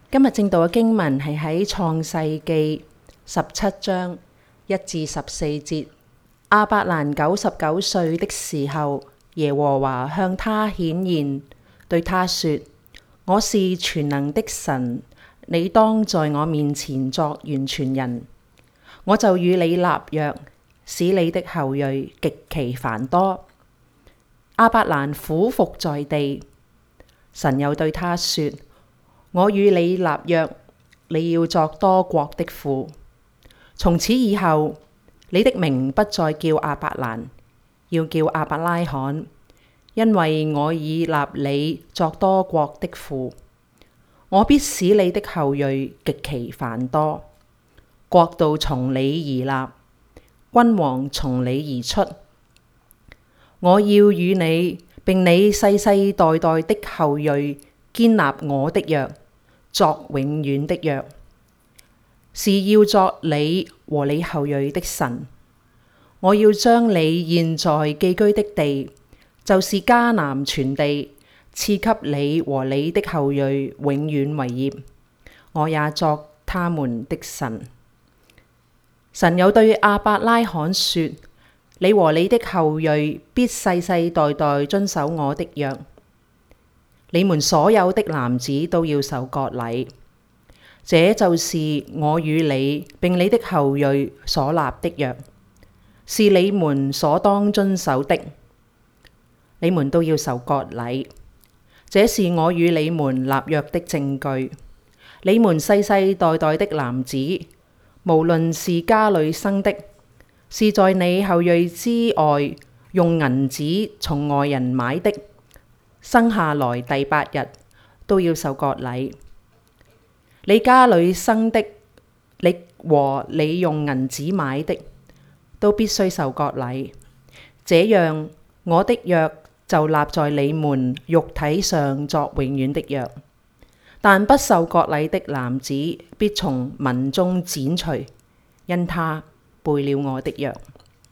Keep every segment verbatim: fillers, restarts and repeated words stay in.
今日正道嘅經文係喺創世記十七章一至十四節。亞伯蘭九十九歲的時候，耶和華向他顯現，對他說：我是全能的神，你當在我面前作完全人。我就與你立約，使你的後裔極其繁多。亞伯蘭俯伏在地，神又對他說：我與你立約，你要作多國的父。從此以後，你的名不再叫亞伯蘭，要叫亞伯拉罕，因為我已立你作多國的父。我必使你的後裔極其繁多，國度從你而立，君王從你而出。我要與你並你世世代代的後裔堅立我的約，作永遠的約，是要作你和你後裔的神。我要將你現在寄居的地，就是迦南全地，賜給你和你的後裔永遠為業。我也作他們的神。神又對亞伯拉罕說：你和你的後裔必世世代代遵守我的約。你們所有的男子都要受割禮，這就是我與你並你的後裔所立的約，是你們所當遵守的。你們都要受割禮，這是我與你們立約的證據。你們世世代代的男子，無論是家裏生的，是在你後裔之外用銀子從外人買的，生下來第八日都要受割禮。你家裏生的，你和你用銀子買的，都必須受割禮。這樣，我的約就立在你們肉體上作永遠的約。但不受割禮的男子必從民中剪除，因他背了我的約。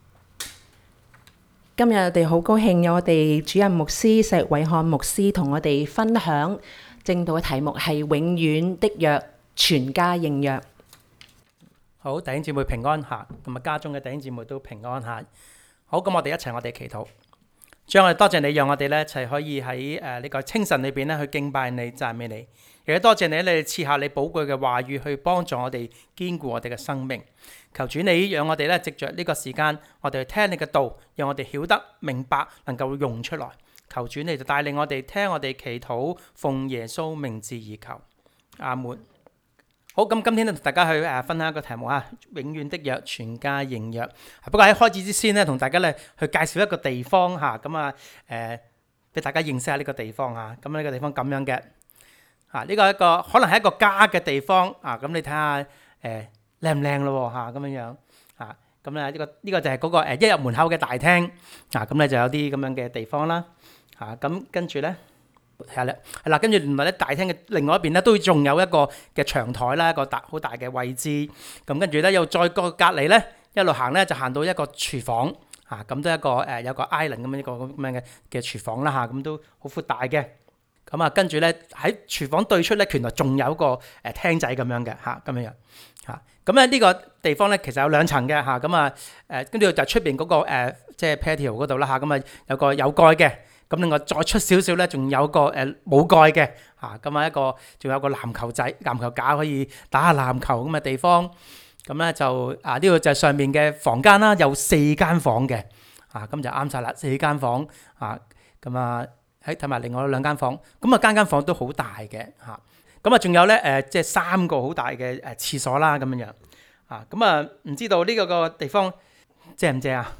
今日我哋好高興有我哋主任牧師石偉漢牧師同我哋分享正道嘅題目係永遠的約，全家應約。 好，弟兄姊妹平安下，同埋家中嘅弟兄姊妹都平安下。好，咁我哋一齊我哋祈禱。主，我哋多謝你，讓我哋咧一齊可以喺誒呢個清晨裏邊咧去敬拜你、讚美你。亦都多謝你，你賜下你寶貴嘅話語去幫助我哋堅固我哋嘅生命。求主你讓我哋咧藉着呢個時間，我哋去聽你嘅道，讓我哋曉得明白，能夠用出來。求主你就帶領我哋聽我哋祈禱，奉耶穌名字而求，阿門。好，咁今天咧同大家去誒分享一個題目啊，永遠的約，全家應約。不過喺開始之前咧，同大家咧去介紹一個地方嚇，咁啊誒俾大家認識下呢個地方嚇。咁呢個地方咁樣嘅嚇，呢個一個可能係一個家嘅地方啊。咁你睇下誒靚唔靚咯嚇，咁樣樣嚇。咁咧呢個呢個就係嗰個誒一入門口嘅大廳啊。咁咧就有啲咁樣嘅地方啦嚇。咁跟住咧。係啦，係啦，跟住原來咧大廳嘅另外一邊咧都仲有一個嘅長台啦，一個大好大嘅位置。咁跟住咧又再個隔離咧一路行咧就行到一個廚房嚇，咁都一個誒有個 island 咁樣一個咁樣嘅嘅廚房啦嚇，咁都好闊大嘅。咁啊跟住咧喺廚房對出咧原來仲有一個誒廳仔咁樣嘅嚇，咁樣樣嚇。咁咧呢個地方咧其實有兩層嘅嚇，咁啊誒跟住就出邊嗰個誒即係 patio 嗰度啦嚇，咁啊有個有蓋嘅。咁另外再出少少咧，仲有個誒冇蓋嘅嚇，咁啊一個仲有個籃球仔、籃球架可以打下籃球咁嘅地方。咁咧就啊呢個就係上面嘅房間啦，有四間房嘅啊，咁就啱晒啦，四間房啊，咁啊喺睇埋另外兩間房，咁啊間間房都好大嘅嚇。咁啊仲有咧誒，即係三個好大嘅誒廁所啦咁樣樣啊。咁啊唔知道呢個個地方正唔正啊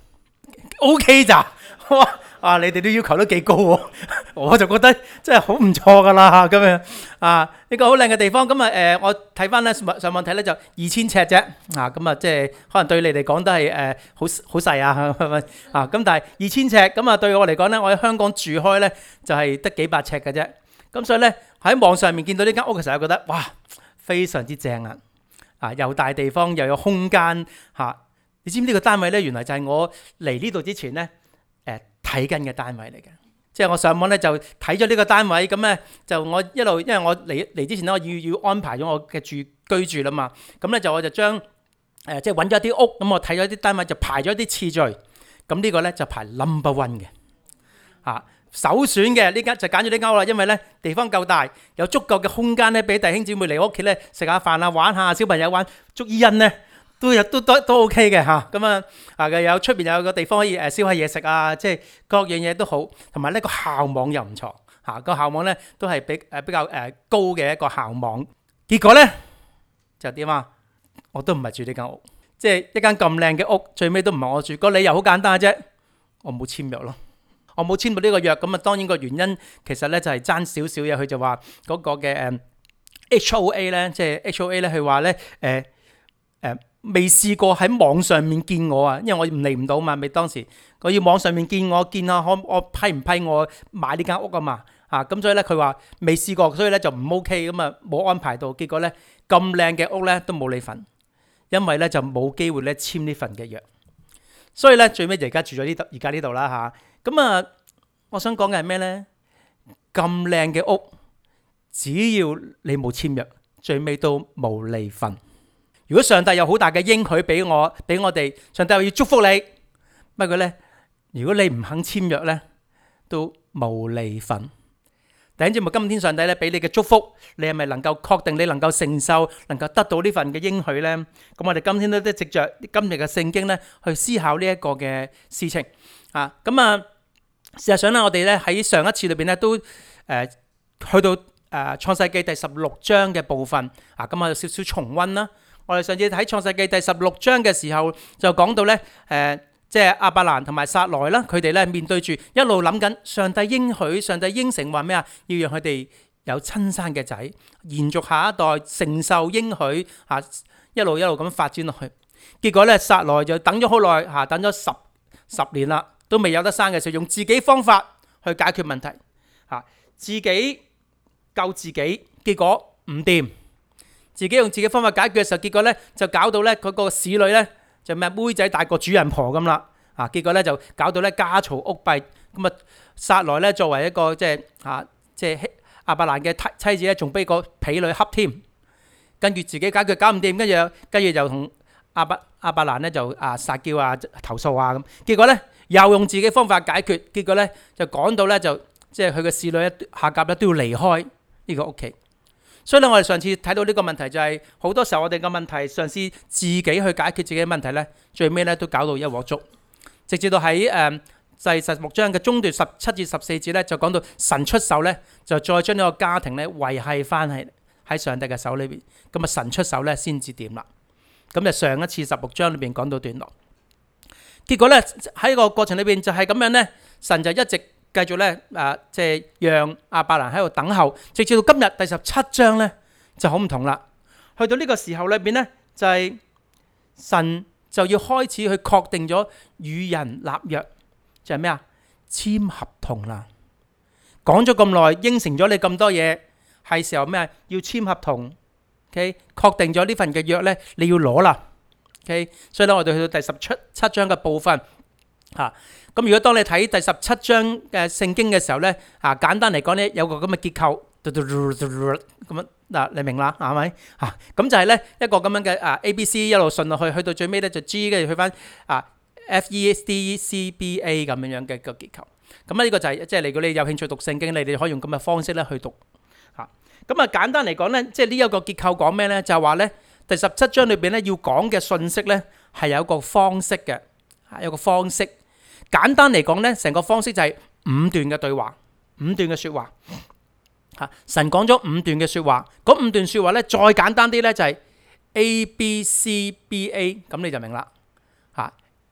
？OK 咋？哇！啊！你哋啲要求都幾高喎，我就覺得真係好唔錯噶啦咁樣啊！呢個好靚嘅地方，咁啊誒，我睇翻咧上網睇咧就二千尺啫啊！咁啊即係可能對你嚟講都係誒好好細啊，係咪啊？咁但係二千尺咁啊，對我嚟講咧，我喺香港住開咧就係得幾百尺嘅啫。咁所以咧喺網上面見到呢間屋嘅時候，覺得哇非常之正啊！啊，又大地方又有空間嚇。你知唔知呢個單位咧？原來就係我嚟呢度之前咧誒睇緊嘅單位嚟嘅， 即係我上網咧就睇咗呢個單位，咁咧就我一路因為我嚟嚟之前咧我要要安排咗我嘅住居住啦嘛，咁咧就我就將誒即係揾咗啲屋，咁我睇咗啲單位就排咗啲次序，咁呢個咧就排 number one 嘅嚇。首選嘅呢間就揀咗呢間屋啦，因為咧地方夠大，有足夠嘅空間咧，俾弟兄姊妹嚟我屋企咧食下飯啊、玩下小朋友玩，捉伊人咧都有都都都 OK 嘅嚇。咁啊啊嘅有出邊有個地方可以誒燒下嘢食啊，即係各樣嘢都好，同埋呢個校網又唔錯嚇。個校網咧都係比誒比較誒高嘅一個校網。結果咧就點啊？我都唔係住呢間屋，即係一間咁靚嘅屋，最尾都唔係我住。個理由好簡單啫，我冇簽約咯。我冇簽到呢個約，咁啊當然個原因其實咧就係爭少少嘢，佢就話嗰個嘅誒 H O A 咧，即係 H O A 咧，佢話咧誒誒未試過喺網上面見我啊，因為我唔嚟唔到嘛，咪當時我要網上面見我，見下可我批唔批我買呢間屋啊嘛，啊咁所以咧佢話未試過，所以咧就唔 OK，咁啊冇安排到，結果咧咁靚嘅屋咧都冇你份，因為咧就冇機會咧簽呢份嘅約，所以咧最尾而家住咗呢度，而家呢度啦嚇。咁啊，我想講嘅係咩呢？咁靚嘅屋，只要你冇簽約，最尾都冇你份。如果上帝有好大嘅應許俾我，俾我哋，上帝要祝福你，不過呢，如果你唔肯簽約呢，都冇你份。弟兄姊妹，今天上帝咧俾你嘅祝福，你係咪能夠確定你能夠承受，能夠得到呢份嘅應許呢？咁我哋今天都都藉着今日嘅聖經咧去思考呢一個嘅事情啊。咁啊，事實上咧，我哋咧喺上一次裏邊咧都誒、呃、去到誒、呃、創世記第十六章嘅部分啊。咁啊，有少少重溫啦。我哋上次喺創世記第十六章嘅時候就講到咧誒。呃即係亞伯蘭同埋撒萊啦，佢哋咧面對住一路諗緊上帝應許，上帝應承話咩啊？要讓佢哋有親生嘅仔，延續下一代，承受應許嚇，一路一路咁發展落去。結果咧，撒萊就等咗好耐嚇，等咗十十年啦，都未有得生嘅時候，用自己方法去解決問題嚇，自己救自己，結果唔掂，自己用自己方法解決嘅時候，結果咧就搞到咧佢個使女咧。就咩妹仔大過主人婆咁啦，啊結果咧就搞到咧家嘈屋閉，咁啊撒萊咧作為一個即係啊即係亞伯蘭嘅妻妻子咧，仲俾個婢女恰添，跟住自己解決搞唔掂，跟住跟住就同亞伯亞伯蘭咧就啊撒嬌啊投訴啊咁，結果咧又用自己方法解決，結果咧就講到咧就即係佢嘅侍女一下夾咧都要離開呢個屋企。所以咧，我哋上次睇到呢個問題就係好多時候我哋嘅問題嘗試自己去解決自己嘅問題咧，最尾咧都搞到一鑊粥，直至到喺誒第十六章嘅中段十七至十四節咧，就講到神出手咧，就再將呢個家庭咧維繫翻喺喺上帝嘅手裏邊，咁啊神出手咧先至掂啦。咁就上一次十六章裏邊講到段落，結果咧喺個過程裏邊就係咁樣咧，神就一直。繼續咧，誒，即係讓亞伯蘭喺度等候，直至到今日第十七章咧就好唔同啦。去到呢個時候裏邊咧，就係、是、神就要開始去確定咗與人立約，就係咩啊？簽合同啦。講咗咁耐，應承咗你咁多嘢，係時候咩啊？要簽合同。OK，確定咗呢份嘅約咧，你要攞啦。OK，所以咧，我哋去到第十七七章嘅部分嚇。咁如果當你睇第十七章嘅聖經嘅時候咧，啊簡單嚟講咧，有個咁嘅結構，咁樣嗱，你明啦，係咪？啊，咁就係咧一個咁樣嘅啊 A B C 一路順落去，去到最尾咧就 G，跟住去翻啊 F E S D C B A 咁樣樣嘅個結構。咁啊呢個就係即係如果你有興趣讀聖經，你哋可以用咁嘅方式咧去讀。嚇，咁啊簡單嚟講咧，即係呢一個結構講咩咧？就係話咧第十七章裏邊咧要講嘅信息咧係有個方式嘅，係有個方式。簡單嚟講咧，成個方式就係五段嘅對話，五段嘅説話。嚇，神講咗五段嘅説話，嗰五段説話咧，再簡單啲咧就係 A B C B A， 咁你就明啦。嚇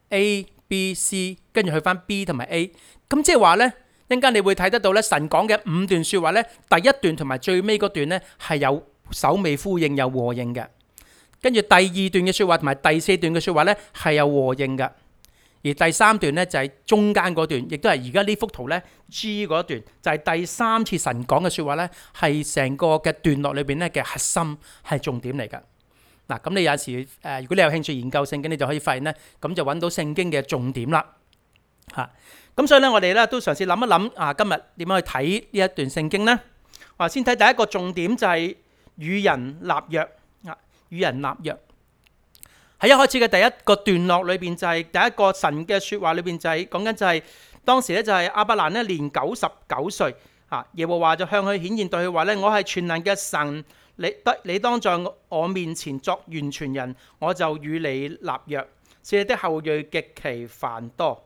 A B C 跟住去翻 B 同埋 A， 咁即係話咧，一陣間你會睇得到咧，神講嘅五段説話咧，第一段同埋最尾嗰段咧係有首尾呼應、有和應嘅。跟住第二段嘅説話同埋第四段嘅説話咧係有和應嘅。而第三段咧就係中間嗰段，亦都係而家呢幅圖咧 G 嗰段，就係第三次神講嘅説話咧，係成個嘅段落裏邊咧嘅核心係重點嚟㗎。嗱，咁你有時誒，如果你有興趣研究聖經，你就可以發現咧，咁就揾到聖經嘅重點啦。嚇， 咁所以咧，我哋咧都嘗試諗一諗啊，今日點樣去睇呢一段聖經呢？我先睇第一個重點就係與人立約啊，與人立約。喺一開始嘅第一個段落裏邊，就係第一個神嘅説話裏邊，就係講緊就係當時咧就係亞伯蘭咧年九十九歲啊，耶和華就向佢顯現，對佢話咧：我係全能嘅神，你得你當在我面前作完全人，我就與你立約，使你的後裔極其繁多。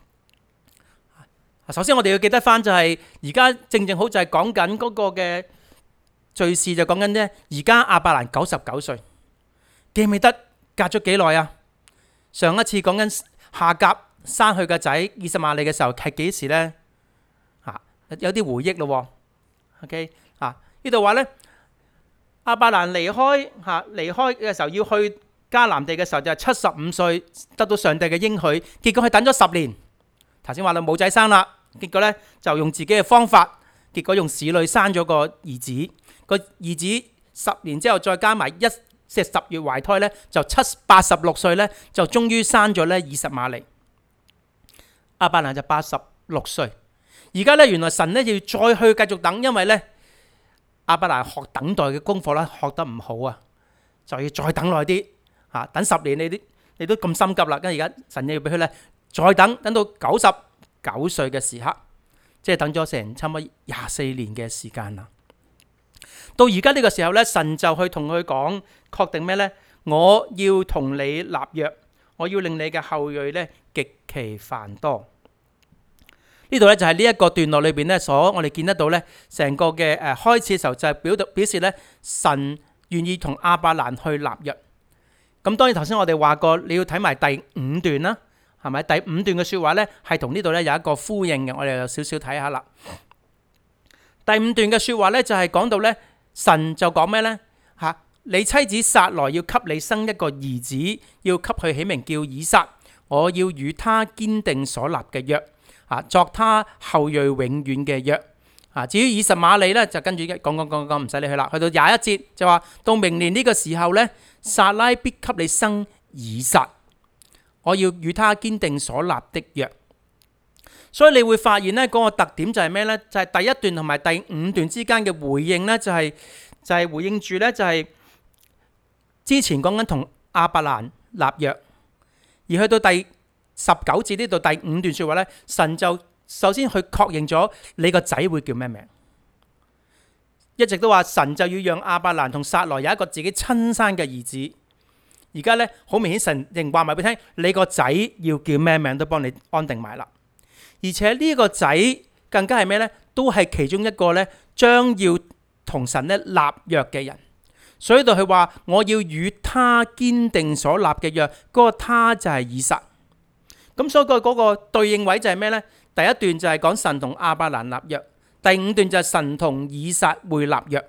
首先我哋要記得翻就係而家正正好就係講緊嗰個嘅敘事，就講緊呢。而家亞伯蘭九十九歲，記唔記得隔咗幾耐啊？上一次講緊夏甲生佢個仔以實瑪利嘅時候係幾時呢？啊，有啲回憶咯。OK 啊，呢度話呢，亞伯蘭離開嚇離開嘅時候要去迦南地嘅時候就係七十五歲，得到上帝嘅應許，結果佢等咗十年。頭先話啦冇仔生啦。結果咧就用自己嘅方法，結果用使女生咗個兒子，個兒子十年之後再加埋一即十月懷胎咧，就七八十六歲咧，就終於生咗咧以實瑪利。亞伯蘭就八十六歲，而家咧原來神咧要再去繼續等，因為咧亞伯蘭學等待嘅功課咧學得唔好啊，就要再等耐啲嚇，等十年你啲你都咁心急啦，跟住而家神又要俾佢咧再等等到九十九歲嘅時刻，即係等咗成差唔多廿四年嘅時間啦。到而家呢個時候咧，神就去同佢講，確定咩呢？我要同你立約，我要令你嘅後裔咧極其繁多。呢度咧就係呢一個段落裏邊咧，所我哋見得到咧，成個嘅誒開始嘅時候就係表表示咧，神願意同亞伯蘭去立約。咁當然頭先我哋話過，你要睇埋第五段啦。係咪第五段嘅説話呢？係同呢度咧有一個呼應嘅，我哋有少少睇下啦。第五段嘅説話呢，就係講到呢，神就講咩呢？嚇，你妻子撒萊要給你生一個兒子，要給佢起名叫以撒。我要與他堅定所立嘅約，啊，作他後裔永遠嘅約。啊，至於以實瑪利呢，就跟住講講講講，唔使理佢啦。去到廿一節就話到明年呢個時候呢，撒拉必給你生以撒。我要與他堅定所立的約，所以你會發現呢嗰個特點就係咩呢？就係第一段同埋第五段之間嘅回應呢，就係就係回應住呢，就係之前講緊同亞伯蘭立約，而去到第十九節呢度第五段說話呢，神就首先去確認咗你個仔會叫咩名，一直都話神就要讓亞伯蘭同撒萊有一個自己親生嘅兒子。而家咧好明顯，神仍話埋俾你聽，你個仔要叫咩名都幫你安定埋啦。而且呢個仔更加係咩呢？都係其中一個咧將要同神咧立約嘅人。所以度佢話我要與他堅定所立嘅約，嗰、那個他就係以撒。咁所以個嗰個對應位就係咩呢？第一段就係講神同亞伯蘭立約，第五段就係神同以撒會立約。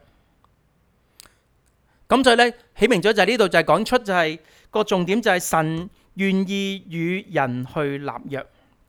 咁所以咧，起明咗就係呢度就係講出就係、是、個重點就係神願意與人去立約。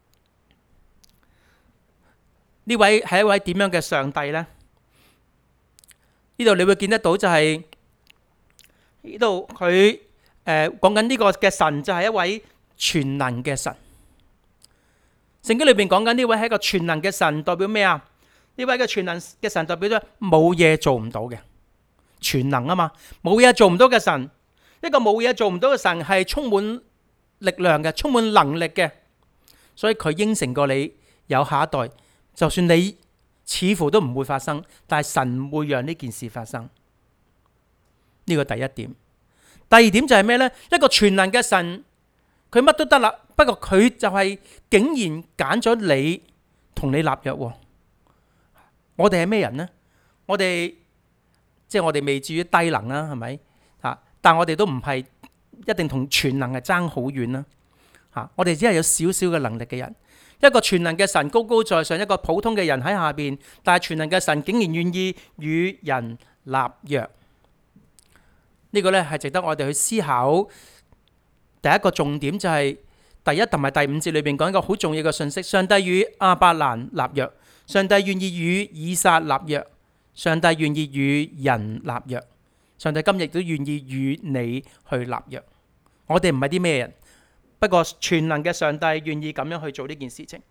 呢位係一位點樣嘅上帝呢？呢度你會見得到就係呢度佢誒講緊呢個嘅神就係一位全能嘅神。聖經裏邊講緊呢位係一個全能嘅神，代表咩啊？呢位嘅全能嘅神代表咗冇嘢做唔到嘅。全能啊嘛，冇嘢做唔到嘅神，一個冇嘢做唔到嘅神係充滿力量嘅，充滿能力嘅，所以佢應承過你有下一代，就算你似乎都唔會發生，但係神會讓呢件事發生。呢個第一點。第二點就係咩呢？一個全能嘅神，佢乜都得啦，不過佢就係竟然揀咗你同你立約。我哋係咩人呢？我哋即係我哋未至於低能啦，係咪？嚇！但我哋都唔係一定同全能係爭好遠啦。嚇！我哋只係有少少嘅能力嘅人，一個全能嘅神高高在上，一個普通嘅人喺下邊，但係全能嘅神竟然願意與人立約。呢個呢係值得我哋去思考。第一個重點就係第一同埋第五節裏邊講一個好重要嘅信息：上帝與亞伯蘭立約，上帝願意與以撒立約。上帝願意與人立約，上帝今日都願意與你去立約。我哋唔係啲咩人，不過全能嘅上帝願意咁樣去做呢件事情。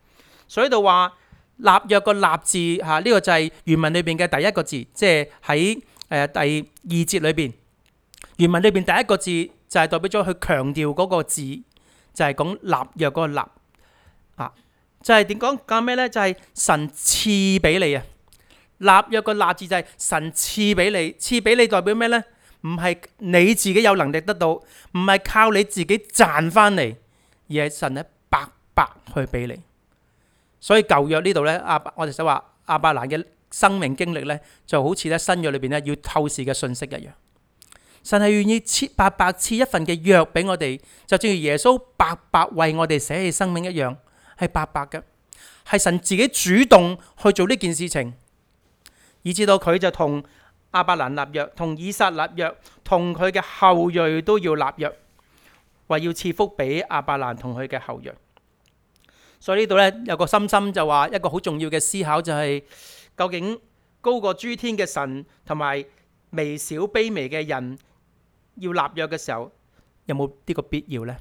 所以度話立約個立字嚇，呢、這個就係原文裏邊嘅第一個字，即係喺誒第二節裏邊，原文裏邊第一個字就係代表咗去強調嗰個字，就係、是、講立約嗰個立啊，就係點講講咩咧？就係、是、神賜俾你啊！立約個立字就係神賜俾你，賜俾你代表咩咧？唔係你自己有能力得到，唔係靠你自己賺翻嚟，而係神咧白白去俾你。所以舊約呢度咧，阿我哋想話亞伯蘭嘅生命經歷咧，就好似咧新約裏邊咧要透視嘅信息一樣。神係願意賜白白賜一份嘅約俾我哋，就正如耶穌白白為我哋捨棄生命一樣，係白白嘅，係神自己主動去做呢件事情，以至到佢就同亞伯蘭立約，同以撒立約，同佢嘅後裔都要立約，話要賜福俾亞伯蘭同佢嘅後裔。所以呢度咧有個深深就話一個好重要嘅思考，就係究竟高過諸天嘅神同埋微小卑微嘅人要立約嘅時候，有冇呢個必要呢？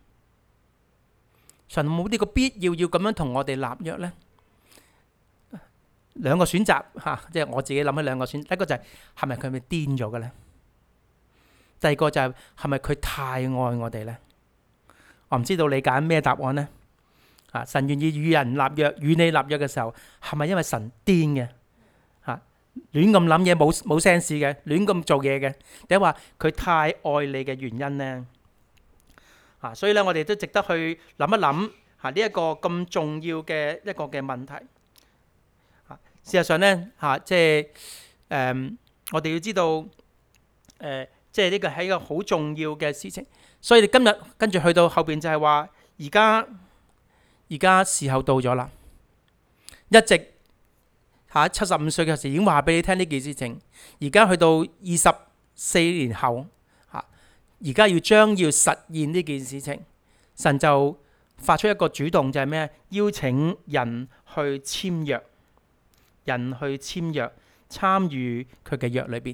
神有冇呢個必要要咁樣同我哋立約呢？兩個選擇吓，即係我自己諗起兩個選擇，一個就係係咪佢係咪癲咗嘅呢？第二個就係係咪佢太愛我哋呢？我唔知道你揀咩答案呢？啊！神願意與人立約，與你立約嘅時候，係咪因為神癲嘅？啊，亂咁諗嘢，冇冇 sense 嘅，亂咁做嘢嘅，定係話佢太愛你嘅原因呢？啊，所以咧，我哋都值得去諗一諗吓呢一個咁重要嘅一個嘅問題。啊，事實上咧吓，即係誒，我哋要知道誒，即係呢個係一個好重要嘅事情。所以你今日跟住去到後邊就係話，而家。而家時候到咗啦，一直喺七十五歲嘅時候已經話俾你聽呢件事情。而家去到二十四年後，嚇，而家要將要實現呢件事情，神就發出一個主動，就係咩？邀請人去簽約，人去簽約，參與佢嘅約裏邊。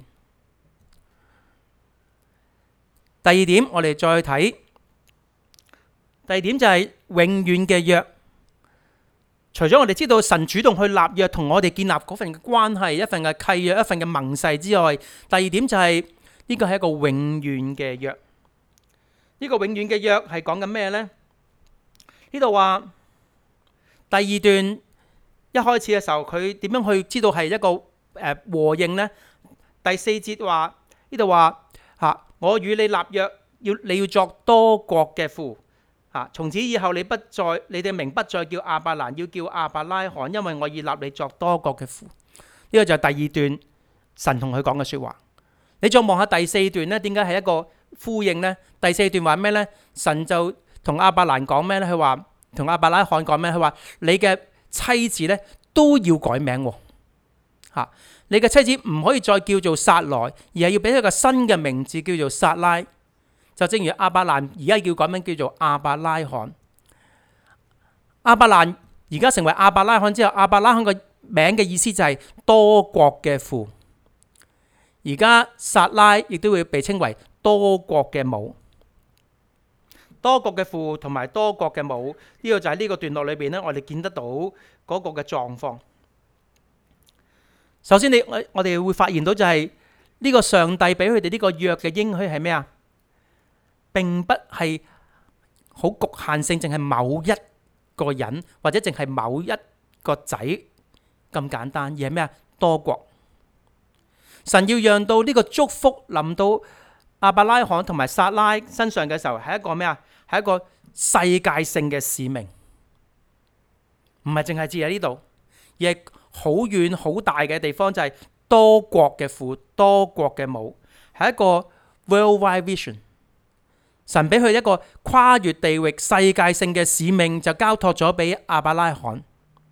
第二點，我哋再睇。第二點就係永遠嘅約，除咗我哋知道神主動去立約同我哋建立嗰份嘅關係，一份嘅契約，一份嘅盟誓之外，第二點就係呢個係一個永遠嘅約。呢個永遠嘅約係講緊咩呢？呢度話第二段一開始嘅時候，佢點樣去知道係一個誒和應呢？第四節話呢度話吓，我與你立約，要你要作多國嘅父。啊！從此以後，你不再，你哋名不再叫亞伯蘭，要叫亞伯拉罕，因為我已立你作多國嘅父。呢、這個就係第二段神同佢講嘅說話。你再望下第四段呢？點解係一個呼應呢？第四段話咩呢？神就同亞伯蘭講咩呢？佢話同亞伯拉罕講咩？佢話你嘅妻子呢都要改名喎。吓，你嘅妻子唔可以再叫做撒萊，而係要俾一個新嘅名字叫做撒拉。就正如亞伯蘭而家叫改名叫做亞伯拉罕。亞伯蘭而家成為亞伯拉罕之後，亞伯拉罕個名嘅意思就係多國嘅父。而家撒拉亦都會被稱為多國嘅母。多國嘅父同埋多國嘅母，呢、這個就喺呢個段落裏邊咧，我哋見得到嗰個嘅狀況。首先你，你我我哋會發現到就係、是、呢、這個上帝俾佢哋呢個約嘅應許係咩啊？並不係好局限性，淨係某一個人或者淨係某一個仔咁簡單，而係咩啊？多國。神要讓到呢個祝福臨到亞伯拉罕同埋撒拉身上嘅時候，係一個咩啊？係一個世界性嘅使命，唔係淨係指喺呢度，而係好遠好大嘅地方，就係多國嘅父、多國嘅母，係一個 worldwide vision。神俾佢一個跨越地域、世界性嘅使命，就交託咗俾亞伯拉罕。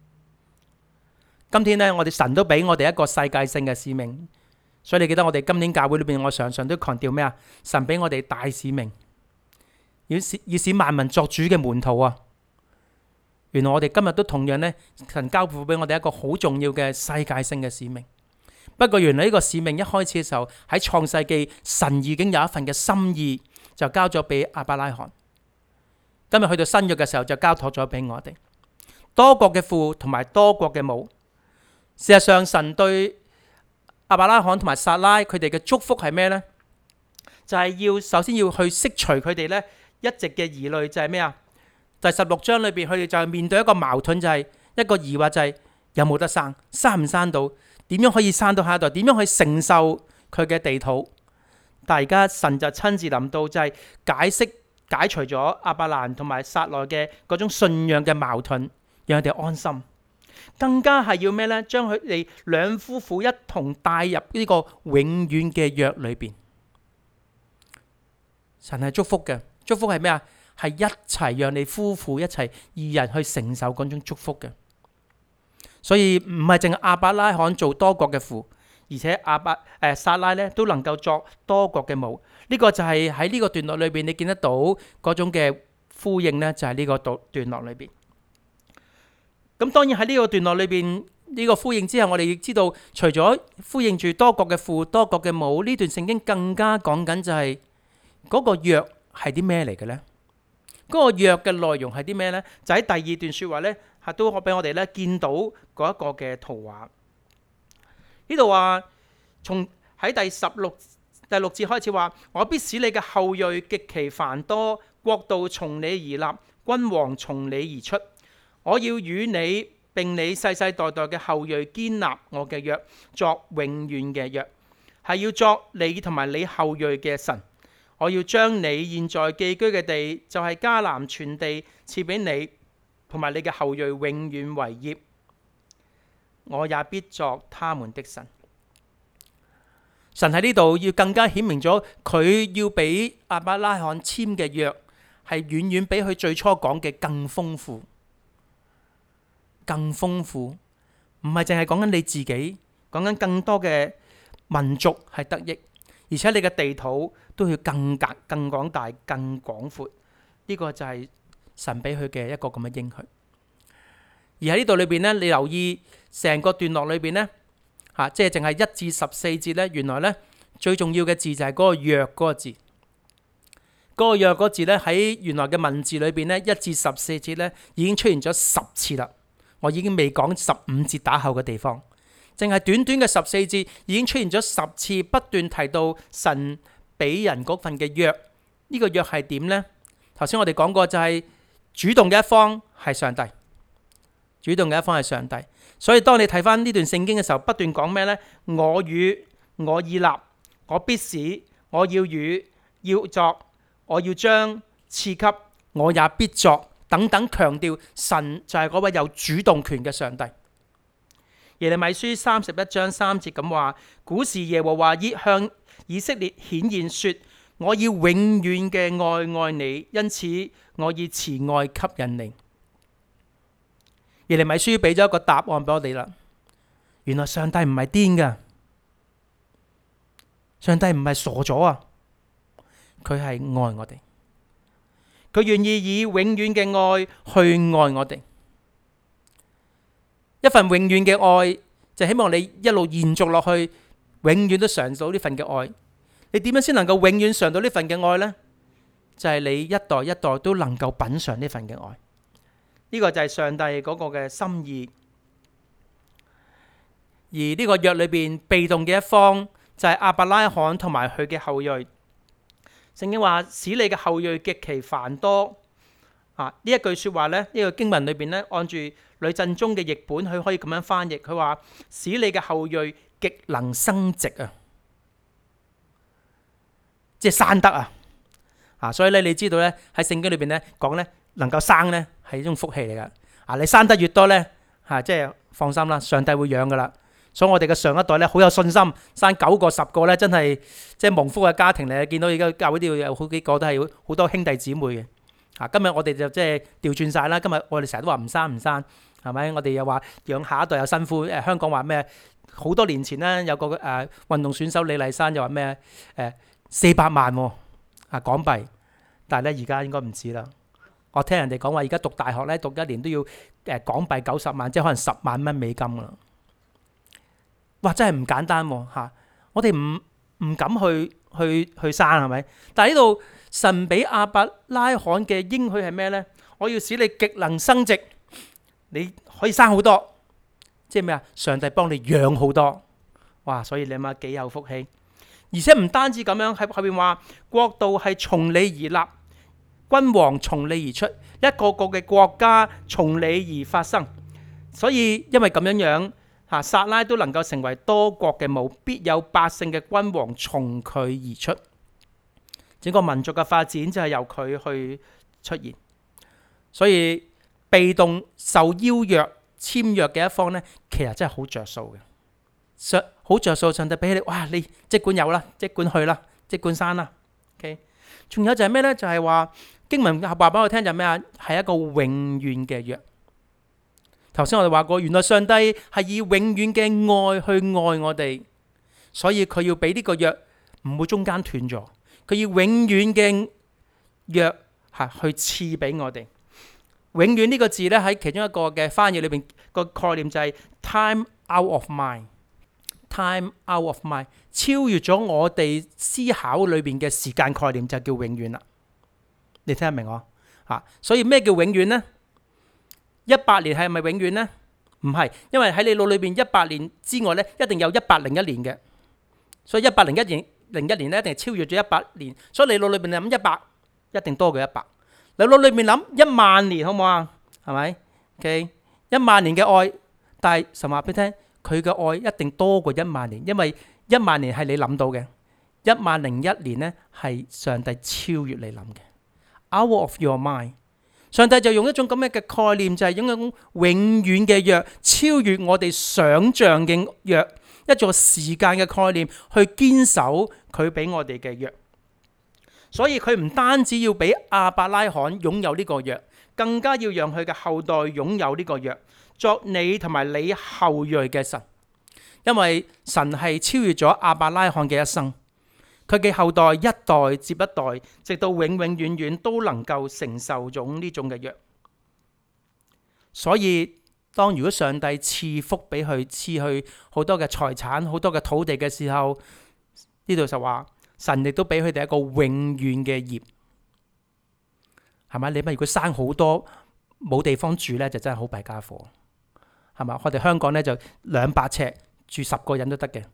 今天呢，我哋神都俾我哋一個世界性嘅使命，所以你記得我哋今年教會裏邊，我常常都強調咩啊？神俾我哋大使命，要使要使萬民作主嘅門徒啊！原來我哋今日都同樣呢，神交付俾我哋一個好重要嘅世界性嘅使命。不過原來呢個使命一開始嘅時候喺創世記，神已經有一份嘅心意。就交咗俾亞伯拉罕，今日去到新約嘅時候就交託咗俾我哋。 多國嘅父同埋多國嘅母。事實上，神對亞伯拉罕同埋撒拉佢哋嘅祝福係咩呢？就係、是、要首先要去釋除佢哋咧一直嘅疑慮，就係咩啊？第十六章裏邊，佢哋就係面對一個矛盾，就係、是、一個疑惑，就係有冇得生，生唔生到，點樣可以生到下一代，點樣可以承受佢嘅地土。但係而家神就親自臨到，就係解釋解除咗亞伯蘭同埋撒萊嘅嗰種信仰嘅矛盾，讓佢哋安心。更加係要咩呢？將佢哋兩夫婦一同帶入呢個永遠嘅約裏邊。神係祝福嘅，祝福係咩啊？係一齊讓你夫婦一齊二人去承受嗰種祝福嘅。所以唔係淨係亞伯拉罕做多國嘅父，而且亞伯誒撒拉咧都能夠作多國嘅母。呢、這個就係喺呢個段落裏邊你見得到嗰種嘅呼應呢，就係呢個段段落裏邊。咁當然喺呢個段落裏邊呢、這個呼應之後，我哋亦知道，除咗呼應住多國嘅父、多國嘅母，呢段聖經更加講緊就係嗰個約係啲咩嚟嘅呢？嗰、那個約嘅內容係啲咩呢？就喺第二段說話呢，係都可俾我哋咧見到嗰一個嘅圖畫。呢度話從喺第十六第六節開始話，我必使你嘅後裔極其繁多，國度從你而立，君王從你而出。我要與你並你世世代代嘅後裔堅立我嘅約，作永遠嘅約，係要作你同埋你後裔嘅神。我要將你現在寄居嘅地，就係迦南全地，賜俾你同埋你嘅後裔永遠為業。我也必作他們的神。神喺呢度要更加顯明咗，佢要俾亞伯拉罕簽嘅約係遠遠比佢最初講嘅更豐富。更豐富，唔係淨係講緊你自己，講緊更多嘅民族係得益，而且你嘅地土都要更格、更廣大、更廣闊。呢個就係神俾佢嘅一個咁嘅應許。而喺呢度裏邊呢，你留意成個段落裏邊呢，吓、啊、即係淨係一至十四節呢，原來呢最重要嘅字就係嗰個約嗰個字。嗰、嗰個約嗰個字呢，喺原來嘅文字裏邊呢，一至十四節呢已經出現咗十次啦。我已經未講十五節打後嘅地方，淨係短短嘅十四節已經出現咗十次，不斷提到神俾人嗰份嘅約。呢、這個約係點呢？頭先我哋講過就係主動嘅一方係上帝，主動嘅一方係上帝。所以當你睇翻呢段聖經嘅時候，不斷講咩呢？我與我已立，我必使，我要與要作，我要將賜給，我也必作。等等，強調神就係嗰位有主動權嘅上帝。耶利米書三十一章三節咁話：古時耶和華已向以色列顯現說，我要永遠嘅愛愛你，因此我以慈愛吸引你。耶利米書俾咗一個答案俾我哋啦。原來上帝唔係癲噶，上帝唔係傻咗啊，佢係愛我哋。佢願意以永遠嘅愛去愛我哋，一份永遠嘅愛就希望你一路延續落去，永遠都嘗到呢份嘅愛。你點樣先能夠永遠嘗到呢份嘅愛呢？就係你一代一代都能夠品嘗呢份嘅愛。呢個就係上帝嗰個嘅心意。而呢個約裏邊被動嘅一方就係亞伯拉罕同埋佢嘅後裔。聖經話使你嘅後裔極其繁多啊！呢一句說話咧，呢、這個經文裏邊咧，按住呂振中嘅譯本，佢可以咁樣翻譯，佢話使你嘅後裔極能生殖啊，即係生得啊！啊，所以咧，你知道咧喺聖經裏邊咧講咧，能夠生咧係一種福氣嚟噶。啊，你生得越多咧，吓、啊、即係放心啦，上帝會養噶啦。所以我哋嘅上一代咧好有信心，生九個十個咧，真係即係蒙福嘅家庭嚟。見到而家教會呢度有好幾個都係好多兄弟姊妹嘅。啊，今日我哋就即係調轉晒啦。今日我哋成日都話唔生唔生，係咪？我哋又話養下一代又辛苦。誒，香港話咩？好多年前咧有個誒、呃、運動選手李麗珊又話咩？誒四百萬喎啊港幣，但係咧而家應該唔止啦。我聽人哋講話，而家讀大學咧讀一年都要誒港幣九十萬，即係可能十萬蚊美金啦。哇！真係唔簡單喎、啊、我哋唔唔敢去去去生係咪？但係呢度神俾亞伯拉罕嘅應許係咩呢？我要使你極能生殖， 你可以生好多，即係咩啊？上帝幫你養好多，哇！所以你諗下幾有福氣。而且唔單止咁樣，喺後邊話國度係從你而立，君王從你而出，一個個嘅國家從你而發生。所以因為咁樣樣，吓撒拉都能夠成為多國嘅母，必有百姓嘅君王從佢而出。整個民族嘅發展就係由佢去出現。所以被動受邀約簽約嘅一方呢，其實真係好着數嘅。上好着數，上帝俾你，哇！你即管有啦，即管去啦，即管生啦。OK， 仲有就係咩呢？就係話經文話俾我聽就係咩啊？係一個永遠嘅約。頭先我哋話過，原來上帝係以永遠嘅愛去愛我哋，所以佢要俾呢個約唔會中間斷咗，佢要永遠嘅約吓去賜俾我哋。永遠呢個字呢，喺其中一個嘅翻譯裏邊個概念就係 time out of mind。Time out of mind， 超越咗我哋思考裏邊嘅時間概念，就叫永遠啦。你聽得明我啊？所以咩叫永遠呢？一百年係咪永遠呢？唔係，因為喺你腦裏邊一百年之外呢，一定有一百零一年嘅。所以一百零一年零一年呢，一定係超越咗一百年。所以你腦裏邊諗一百，一定多過一百。你腦裏邊諗一萬年，好唔好啊？係咪 ？OK， 一萬年嘅愛，但係神話俾你聽。佢嘅愛一定多過一萬年，因為一萬年係你諗到嘅，一萬零一年呢係上帝超越你諗嘅。Out of your mind， 上帝就用一種咁樣嘅概念，就係用一種永遠嘅約，超越我哋想象嘅約，一座時間嘅概念去堅守佢俾我哋嘅約。所以佢唔單止要俾亞伯拉罕擁有呢個約，更加要讓佢嘅後代擁有呢個約。作你同埋你後裔嘅神，因為神係超越咗亞伯拉罕嘅一生，佢嘅後代一代接一代，直到永永遠遠都能夠承受咗呢種嘅約。所以當如果上帝賜福俾佢，賜去好多嘅財產、好多嘅土地嘅時候，呢度就話神亦都俾佢哋一個永遠嘅業，係咪？你咪如果生好多冇地方住呢，就真係好弊家伙。係嘛？我哋香港咧就兩百尺住十個人都得嘅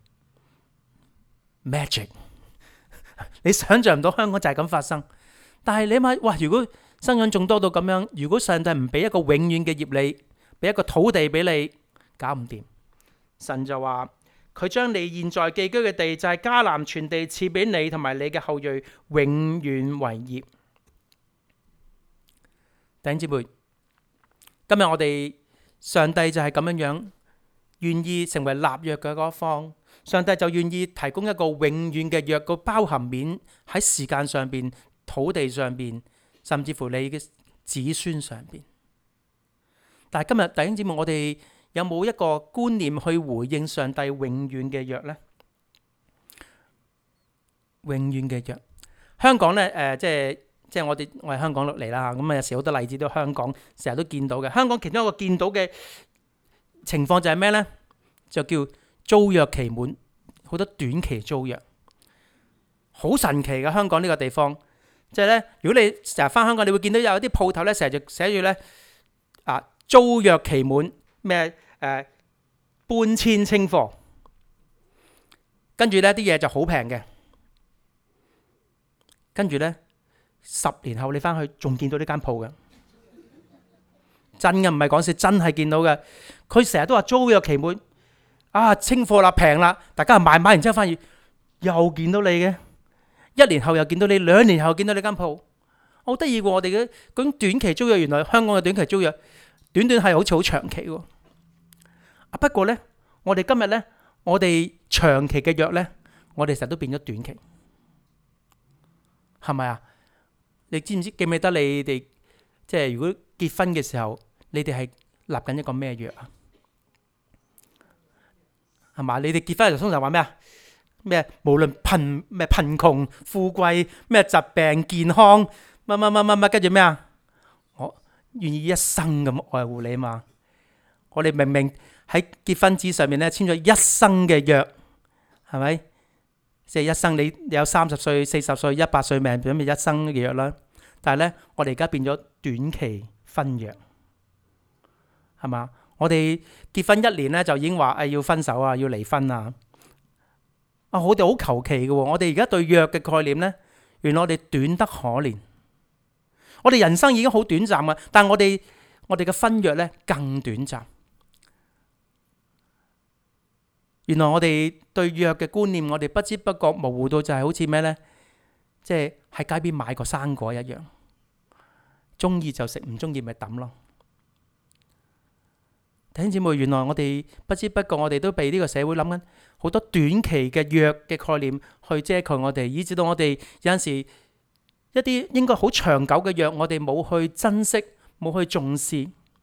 magic， 你想象唔到香港就係咁發生。但係你諗下，哇！如果生養眾多到咁樣，如果上帝唔俾一個永遠嘅業你，俾一個土地俾你，搞唔掂。神就話佢將你現在寄居嘅地，就係迦南全地賜俾你同埋你嘅後裔，永遠為業。弟兄姊妹，今日我哋。上帝就係咁樣樣，願意成為立約嘅嗰方。上帝就願意提供一個永遠嘅約，個包含面喺時間上邊、土地上邊，甚至乎你嘅子孫上邊。但係今日弟兄姊妹，我哋有冇一個觀念去回應上帝永遠嘅約呢？永遠嘅約，香港呢，誒、呃，即係。即係我哋我係香港落嚟啦，咁啊有時好多例子都香港成日都見到嘅。香港其中一個見到嘅情況就係咩呢？就叫租約期滿，好多短期租約，好神奇嘅香港呢個地方。即係呢，如果你成日翻香港，你會見到有啲鋪頭呢，成日就寫住呢啊租約期滿咩誒搬遷清貨，跟住呢啲嘢就好平嘅，跟住呢。十年後你翻去仲見到呢間鋪嘅，真嘅唔係講笑，真係見到嘅。佢成日都話租約期滿，啊清貨啦平啦，大家買買完之後翻去又見到你嘅，一年後又見到你，兩年後見到你間鋪，好得意喎！我哋嘅嗰種短期租約，原來香港嘅短期租約，短短係好似好長期喎。啊不過呢，我哋今日呢，我哋長期嘅約呢，我哋成日都變咗短期，係咪啊？你知唔知記唔記得你哋即係如果結婚嘅時候，你哋係立緊一個咩約啊？係嘛？你哋結婚就通常話咩啊？咩無論貧咩貧窮富貴咩疾病健康乜乜乜乜乜，跟住咩啊？我願意一生咁愛護你嘛。我哋明明喺結婚紙上面咧簽咗一生嘅約，係咪？即係一生，你有三十歲、四十歲、一百歲命，咁咪一生嘅約啦。但係咧，我哋而家變咗短期婚約， 係嘛？我哋結婚一年咧就已經話誒要分手啊，要離婚啊。啊，我哋好求其嘅喎。我哋而家對約嘅概念咧，原來我哋短得可憐。我哋人生已經好短暫啊，但係我哋我哋嘅婚約咧更短暫。原來我哋對約嘅觀念，我哋不知不覺模糊到就係好似咩呢？即係喺街邊買個生果一樣，中意就食，唔中意咪抌咯。弟兄姊妹，原來我哋不知不覺，我哋都被呢個社會諗緊好多短期嘅約嘅概念去遮蓋我哋，以至到我哋有陣時一啲應該好長久嘅約，我哋冇去珍惜，冇去重視。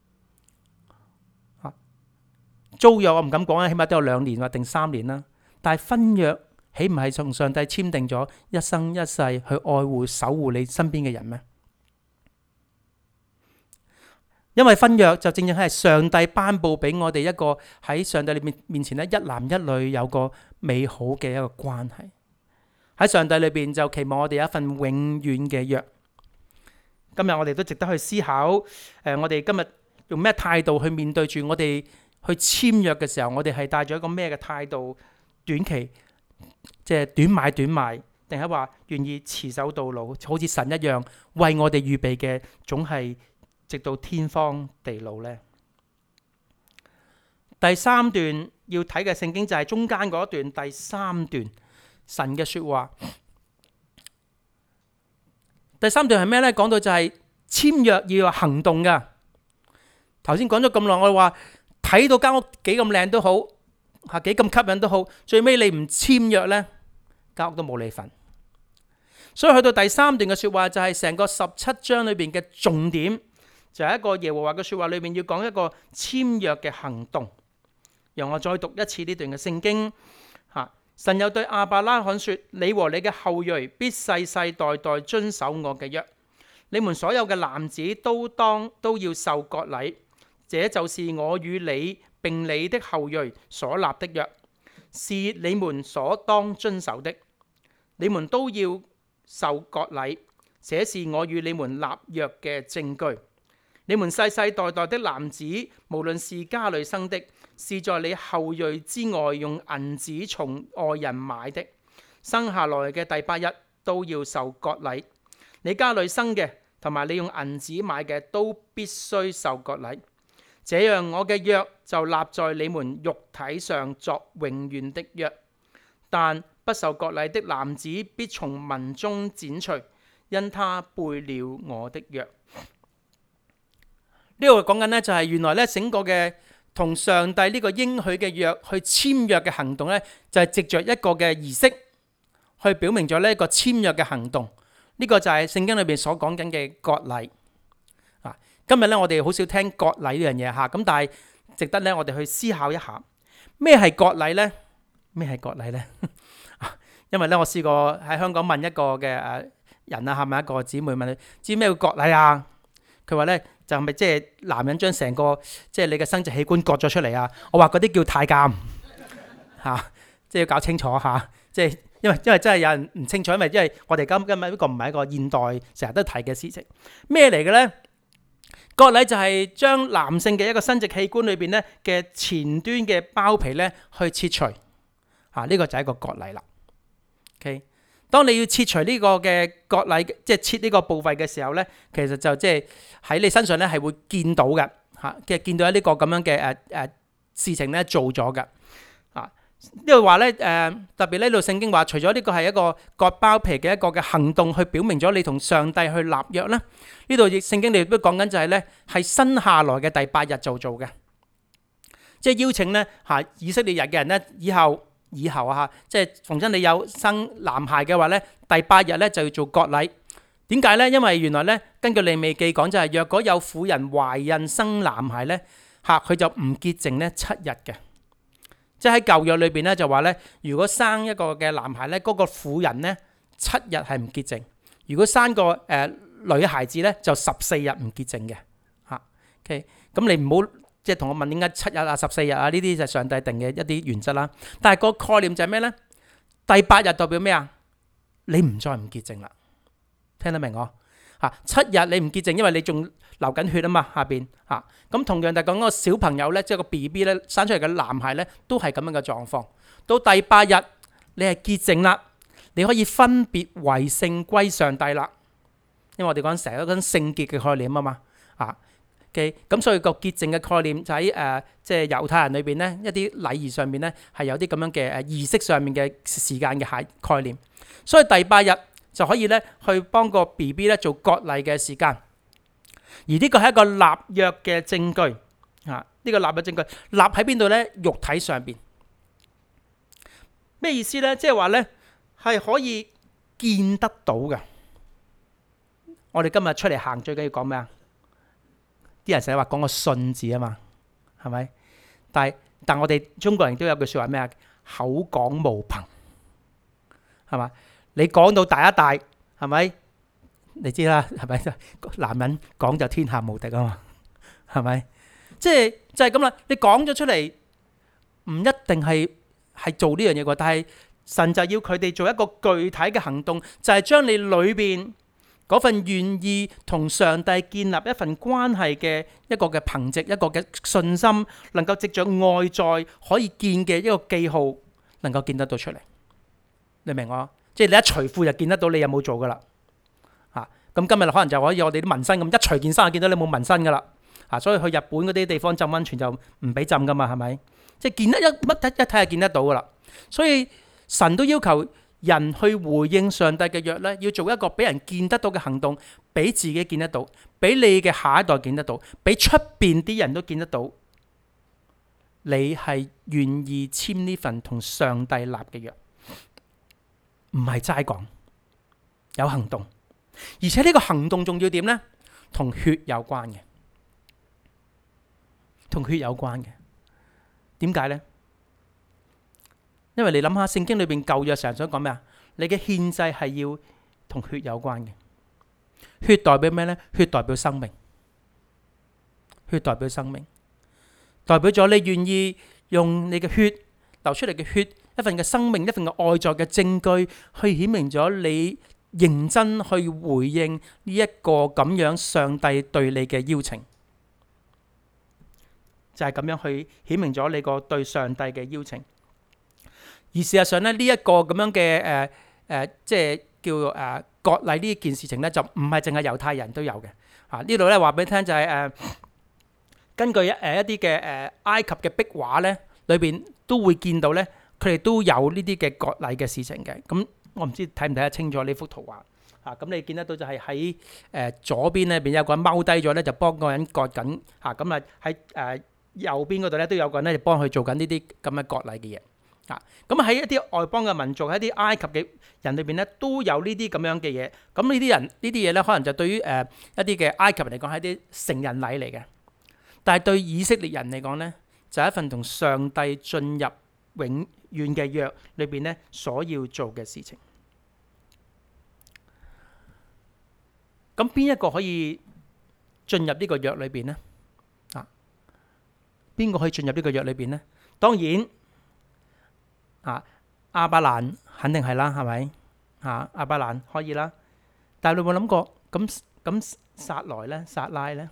租約我唔敢講啊，起碼都有兩年或定三年啦。但係婚約豈唔係同上帝簽訂咗一生一世去愛護守護你身邊嘅人咩？因為婚約就正正係上帝頒布俾我哋一個喺上帝裏面面前咧，一男一女有個美好嘅一個關係。喺上帝裏邊就期望我哋有一份永遠嘅約。今日我哋都值得去思考，誒，我哋今日用咩態度去面對住我哋去簽約嘅時候，我哋係帶咗一個咩嘅態度？短期即係短買短賣，定係話願意持守到老，好似神一樣為我哋預備嘅，總係直到天荒地老呢？第三段要睇嘅聖經就係中間嗰一段，第三段神嘅說話。第三段係咩呢？講到就係簽約要有行動噶。頭先講咗咁耐，我哋話。睇到間屋幾咁靚都好，吓幾咁吸引都好，最尾你唔簽約呢，間屋都冇你份。所以去到第三段嘅說話就係成個十七章裏邊嘅重點，就係一個耶和華嘅說話裏面要講一個簽約嘅行動。讓我再讀一次呢段嘅聖經。吓，神又對亞伯拉罕說：你和你嘅後裔必世世代代遵守我嘅約，你們所有嘅男子都當都要受割禮。這就是我與你並你的後裔所立的約，是你們所當遵守的。你們都要受割禮，這是我與你們立約嘅證據。你們世世代代的男子，無論是家裏生的，是在你後裔之外用銀子從外人買的，生下來嘅第八日都要受割禮。你家裏生嘅同埋你用銀子買嘅都必須受割禮。這樣我嘅約就立在你們肉體上作永遠的約，但不受割禮的男子必從民中剪除，因他背了我的約。呢度講緊呢，就係原來呢整個嘅同上帝呢個應許嘅約去簽約嘅行動呢，就係藉着一個嘅儀式去表明咗呢一個簽約嘅行動。呢個就係聖經裏邊所講緊嘅割禮。今日咧，我哋好少聽割禮呢樣嘢吓，咁但係值得咧，我哋去思考一下咩係割禮呢？咩係割禮呢？因為咧，我試過喺香港問一個嘅誒人啊，係咪一個姊妹問你知咩叫割禮啊？佢話咧就係咪即係男人將成個即係你嘅生殖器官割咗出嚟啊？我話嗰啲叫太監吓，即係要搞清楚吓，即係因為因為真係有人唔清楚，因為因為我哋今今日呢個唔係一個現代成日都提嘅事情，咩嚟嘅咧？割禮就係將男性嘅一個生殖器官裏邊咧嘅前端嘅包皮咧去切除，啊呢個就係一個割禮啦。OK，當你要切除呢個嘅割禮，即係切呢個部位嘅時候咧，其實就即係喺你身上咧係會見到嘅，吓嘅見到呢個咁樣嘅誒誒事情咧做咗嘅。呢度話咧，誒特別呢度聖經話，除咗呢個係一個割包皮嘅一個嘅行動，去表明咗你同上帝去立約啦。呢度亦聖經你亦都講緊就係咧，係生下來嘅第八日就做嘅，即係邀請咧嚇以色列人嘅人咧，以後以後啊嚇，即係逢親你有生男孩嘅話咧，第八日咧就要做割禮。點解咧？因為原來咧根據利未記講就係，若果有婦人懷孕生男孩咧嚇，佢就唔潔淨咧七日嘅。即係喺舊約裏邊咧就話咧，如果生一個嘅男孩咧，嗰個婦人咧七日係唔潔淨；如果生個誒女孩子咧，就十四日唔潔淨嘅嚇。OK，咁你唔好即係同我問點解七日啊、十四日啊，呢啲就係上帝定嘅一啲原則啦。但係個概念就係咩咧？第八日代表咩啊？你唔再唔潔淨啦，聽得明我？ 嚇，七日你唔潔淨，因為你仲流緊血啊嘛，下邊嚇。咁同樣就講個小朋友咧，即係個 B B 咧，生出嚟嘅男孩咧，都係咁樣嘅狀況。到第八日你係潔淨啦，你可以分別為聖歸上帝啦。因為我哋講成日都講聖潔嘅概念啊嘛，啊嘅咁，所以個潔淨嘅概念就喺誒即係猶太人裏邊咧，一啲禮儀上面咧係有啲咁樣嘅誒儀式上面嘅時間嘅概概念。所以第八日就可以咧去幫個 B B 咧做割禮嘅時間，而呢個係一個立約嘅證據啊！呢個立約證據立喺邊度咧？肉體上邊咩意思咧？即係話咧係可以見得到嘅。我哋今日出嚟行最緊要講咩啊？啲人成日話講個信字啊嘛，係咪？但係但我哋中國人都有句説話咩啊？口講無憑，係嘛？你講到大一大，係咪？你知啦，係咪？男人講就天下無敵啊嘛，係咪？即係就係咁啦。你講咗出嚟，唔一定係係做呢樣嘢喎。但係神就要佢哋做一個具體嘅行動，就係將你裏邊嗰份願意同上帝建立一份關係嘅一個嘅憑藉，一個嘅信心，能夠藉着外在可以見嘅一個記號，能夠見得到出嚟。你明我？即係你一除褲就見得到你有冇做噶啦。啊，咁今日可能就可以我哋啲紋身咁一除件衫就見到你冇紋身噶啦。啊，所以去日本嗰啲地方浸溫泉就唔俾浸噶嘛，係咪？即係見得一乜一一睇就見得到噶啦。所以神都要求人去回應上帝嘅約咧，要做一個俾人見得到嘅行動，俾自己見得到，俾你嘅下一代見得到，俾出邊啲人都見得到，你係願意簽呢份同上帝立嘅約，唔係齋講，有行動，而且呢個行動仲要點呢？同血有關嘅，同血有關嘅，點解呢？因為你諗下，聖經裏邊舊約成日想講咩啊？你嘅獻祭係要同血有關嘅。血代表咩呢？血代表生命，血代表生命，代表咗你願意用你嘅血流出嚟嘅血，一份嘅生命，一份嘅外在嘅證據，去顯明咗你認真去回應呢一個咁樣上帝對你嘅邀請，就係咁樣去顯明咗你個對上帝嘅邀請。而事實上咧，呢、這、一個咁樣嘅誒誒，即係叫誒、呃、割禮呢件事情咧，就唔係淨係猶太人都有嘅。啊，呢度咧話俾你聽就係、是、誒、呃，根據誒一啲嘅誒埃及嘅壁畫咧，裏邊都會見到咧，佢哋都有呢啲嘅割禮嘅事情嘅。咁、嗯、我唔知睇唔睇得清楚呢幅圖畫啊？咁、嗯、你見得到就係喺誒左邊咧邊有個人踎低咗咧，就幫個人割緊嚇。咁啊喺誒右邊嗰度咧都有個人咧，就幫佢做緊呢啲咁嘅割禮嘅嘢。啊，咁喺一啲外邦嘅民族，喺啲埃及嘅人裏邊咧，都有呢啲咁樣嘅嘢。咁呢啲人呢啲嘢咧，可能就對於誒、呃、一啲嘅埃及人嚟講係啲成人禮嚟嘅，但係對以色列人嚟講咧，就係一份同上帝進入永遠嘅約裏邊咧所要做嘅事情。咁邊一個可以進入呢個約裏邊咧？啊，邊個可以進入呢個約裏邊咧？當然。啊，亞伯蘭肯定係啦，係咪？啊，亞伯蘭可以啦，但係你有冇諗過咁咁撒萊咧、撒拉咧？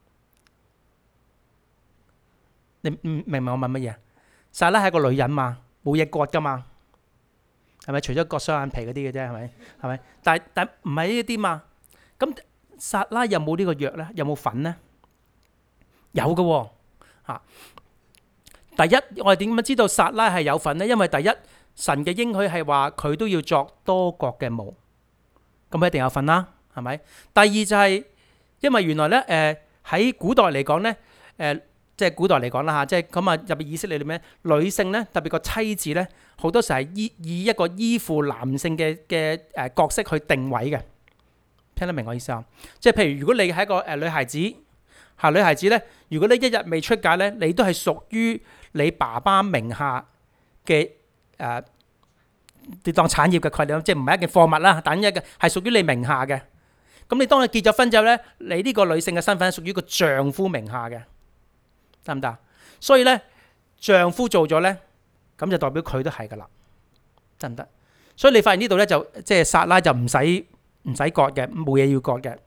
你唔明唔明我問乜嘢？撒拉係個女人嘛，冇嘢割噶嘛，係咪？除咗割雙眼皮嗰啲嘅啫，係咪？係咪？但係但唔係呢啲嘛？咁撒拉有冇呢個約咧？有冇份咧？有嘅喎，嚇。第一，我哋點樣知道撒拉係有份呢？因為第一，神嘅應許係話佢都要作多國嘅母，咁佢一定有份啦，係咪？第二就係、是、因為原來咧，誒、呃、喺古代嚟講咧，誒、呃、即係古代嚟講啦嚇，即係咁啊入邊以色列裏面，女性咧特別個妻子咧，好多時係依以一個依附男性嘅嘅誒角色去定位嘅，聽得明我意思啊？即係譬如如果你係一個誒、呃、女孩子嚇，女孩子咧，如果你一日未出嫁咧，你都係屬於你爸爸名下嘅誒，你當產業嘅概念，即係唔係一件貨物啦，等一嘅係屬於你名下嘅。咁你當你結咗婚之後咧，你呢個女性嘅身份係屬於個丈夫名下嘅，得唔得？所以咧，丈夫做咗咧，咁就代表佢都係噶啦，得唔得？所以你發現呢度咧就即係撒拉就唔使唔使割嘅，冇嘢要割嘅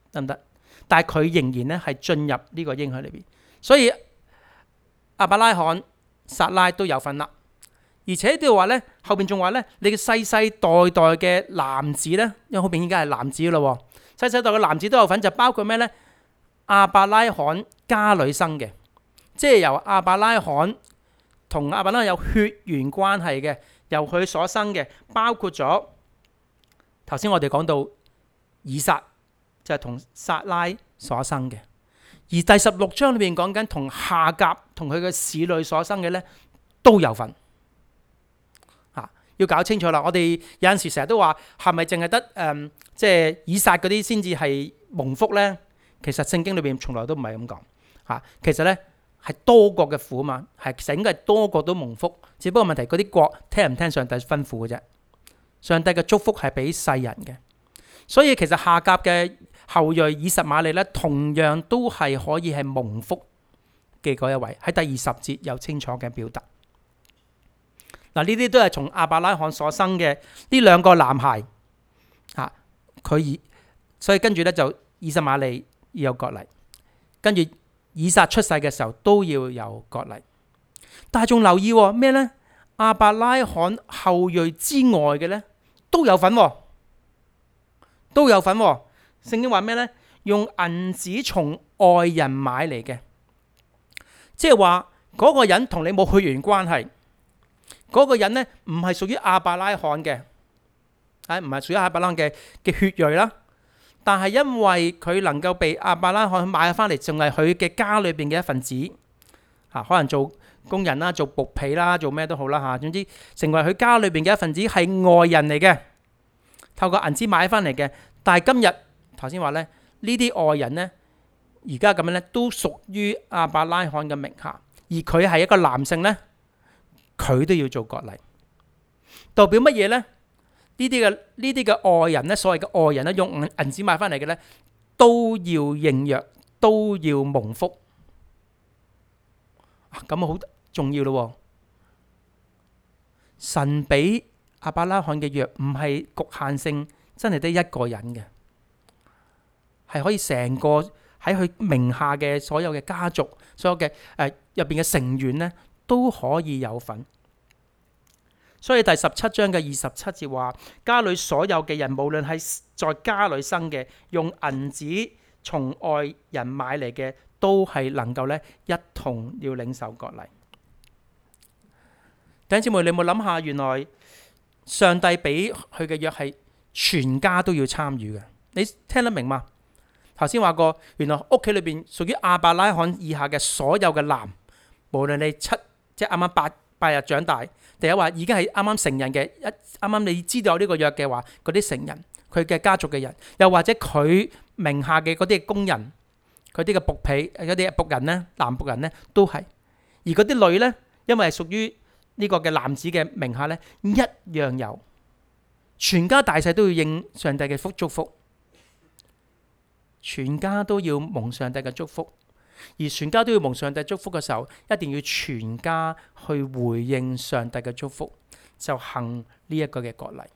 得唔得？但係佢仍然咧係進入呢個應許裏邊，所以亞伯拉罕、撒拉都有份啦。而且都要話咧，後邊仲話咧，你嘅世世代代嘅男子咧，因為後邊已經係男子咯，世世代代嘅男子都有份，就包括咩咧？亞伯拉罕家裏生嘅，即係由亞伯拉罕同亞伯拉罕有血緣關係嘅，由佢所生嘅，包括咗頭先我哋講到以撒，就係同撒拉所生嘅。而第十六章裏面講緊同夏甲同佢嘅使女所生嘅咧，都有份。要搞清楚啦！我哋有陣時成日都話係咪淨係得誒，即係以撒嗰啲先至係蒙福咧？其實聖經裏邊從來都唔係咁講嚇。其實咧係多國嘅福啊嘛，係整嘅多國都蒙福。只不過問題嗰啲國聽唔聽上帝吩咐嘅啫。上帝嘅祝福係俾世人嘅，所以其實夏甲嘅後裔以實瑪利咧，同樣都係可以係蒙福嘅嗰一位。喺第二十節有清楚嘅表達。嗱，呢啲都係從亞伯拉罕所生嘅呢兩個男孩，啊，佢以所以跟住咧就以實瑪利要有割禮，跟住以撒出世嘅時候都要有割禮。但係仲留意咩咧？亞伯拉罕後裔之外嘅咧都有份，都有份。聖經話咩咧？用銀子從外人買嚟嘅，即係話嗰個人同你冇血緣關係。嗰個人咧唔係屬於亞伯拉罕嘅，係唔係屬於亞伯拉罕嘅嘅血裔啦？但係因為佢能夠被亞伯拉罕買翻嚟，仲係佢嘅家裏邊嘅一份子，嚇可能做工人啦、做僕婢啦、做咩都好啦嚇。總之成為佢家裏邊嘅一份子，係外人嚟嘅，透過銀子買翻嚟嘅。但係今日頭先話咧，呢啲外人咧，而家咁樣咧都屬於亞伯拉罕嘅名下，而佢係一個男性咧。佢都要做割禮，代表乜嘢呢？呢啲嘅呢啲嘅外人咧，所謂嘅外人咧，用銀銀子買翻嚟嘅咧，都要認約，都要蒙福。咁啊，好重要咯。神俾亞伯拉罕嘅約唔係局限性，真係得一個人嘅，係可以成個喺佢名下嘅所有嘅家族，所有嘅誒入邊嘅成員咧。都可以有份，所以第十七章嘅二十七節話：家裏所有嘅人，無論係在家裏生嘅，用銀子從外人買嚟嘅，都係能夠咧一同要領受割禮。弟兄姊妹，你有冇諗下？原來上帝俾佢嘅約係全家都要參與嘅，你聽得明嗎？頭先話過，原來屋企裏邊屬於亞伯拉罕以下嘅所有嘅男，無論你七。即係啱啱八八日長大，第一話已經係啱啱成人嘅，一啱啱你知道有呢個約嘅話，嗰啲成人，佢嘅家族嘅人，又或者佢名下嘅嗰啲工人，佢啲嘅僕婢，嗰啲僕人咧，男僕人咧都係，而嗰啲女咧，因為係屬於呢個嘅男子嘅名下咧，一樣有，全家大細都要應上帝嘅福祝福，全家都要蒙上帝嘅祝福。而全家都要蒙上帝祝福嘅時候，一定要全家去回應上帝嘅祝福，就行呢一個嘅割禮。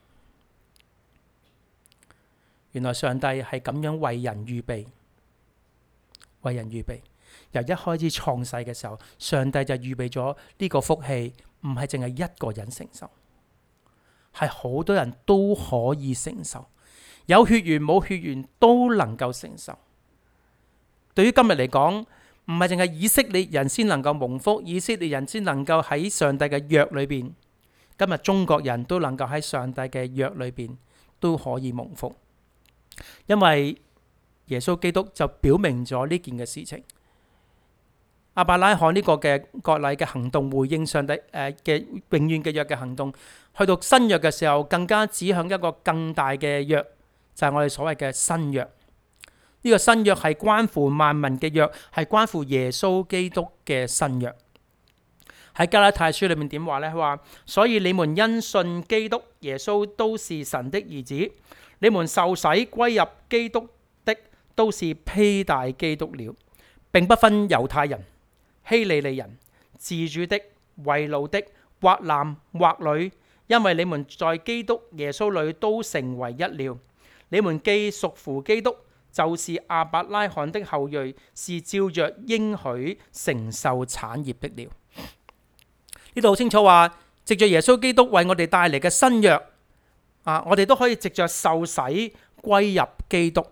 原來上帝係咁樣為人預備，為人預備。由一開始創世嘅時候，上帝就預備咗呢個福氣，唔係淨係一個人承受，係好多人都可以承受，有血緣冇血緣都能夠承受。對於今日嚟講，唔係淨係以色列人先能夠蒙福，以色列人先能夠喺上帝嘅約裏邊。今日中國人都能夠喺上帝嘅約裏邊都可以蒙福，因為耶穌基督就表明咗呢件嘅事情。亞伯拉罕呢個嘅割禮嘅行動，回應上帝誒嘅永遠嘅約嘅行動，去到新約嘅時候，更加指向一個更大嘅約，就係我哋所謂嘅新約。呢個新約係關乎萬民嘅約，係關乎耶穌基督嘅新約。喺加拉太書裏面點話呢？佢話：所以你們因信基督耶穌都是神的兒子，你們受洗歸入基督的都是披戴基督了，並不分猶太人、希利尼人、自主的、為奴的，或男或女，因為你們在基督耶穌裏都成為一了。你們既屬乎基督， 就是亞伯拉罕的後裔，是照着應許承受產業的了。呢度好清楚話，藉着耶穌基督為我哋帶嚟嘅新約啊，我哋都可以藉着受洗歸入基督。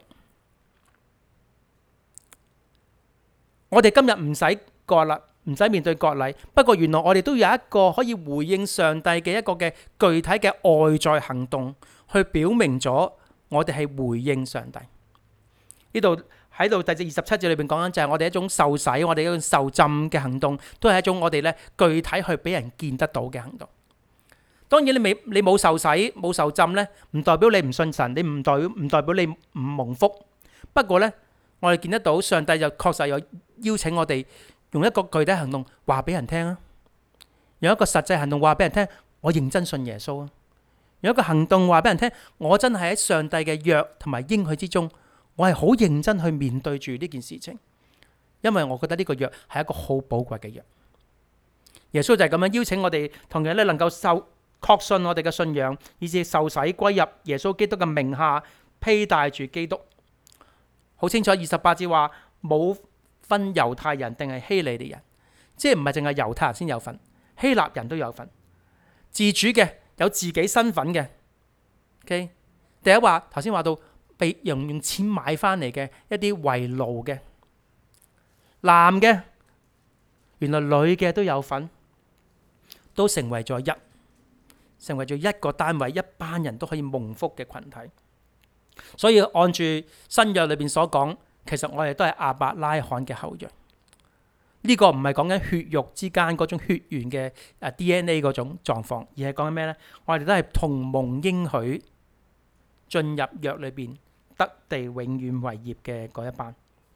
我哋今日唔使割啦，唔使面對割禮。不過原來我哋都有一個可以回應上帝嘅一個嘅具體嘅外在行動，去表明咗我哋係回應上帝。呢度喺度第二十七節裏邊講緊就係我哋一種受洗，我哋一種受浸嘅行動，都係一種我哋咧具體去俾人見得到嘅行動。當然你未你冇受洗冇受浸咧，唔代表你唔信神，你唔代表唔代表你唔蒙福。不過咧，我哋見得到上帝就確實有邀請我哋用一個具體行動話俾人聽啊，用一個實際行動話俾人聽，我認真信耶穌啊，用一個行動話俾人聽，我真係喺上帝嘅約同埋應許之中，我係好認真去面對住呢件事情，因為我覺得呢個約係一個好寶貴嘅約。耶穌就係咁樣邀請我哋，同樣咧能夠受確信我哋嘅信仰，以至受洗歸入耶穌基督嘅名下，披戴住基督。好清楚，二十八節話冇分猶太人定係希利尼人，即係唔係淨係猶太人先有份，希臘人都有份。自主嘅有自己身份嘅。OK， 第一話頭先話到被用用錢買翻嚟嘅一啲為奴嘅，男嘅原來女嘅都有份，都成為咗一，成為咗一個單位，一班人都可以蒙福嘅群體。所以按住新約裏邊所講，其實我哋都係亞伯拉罕嘅後裔。呢、這個唔係講緊血肉之間嗰種血緣嘅 D N A 嗰種狀況，而係講緊咩呢？我哋都係同蒙應許進入約裏邊得地永遠為業嘅嗰一班。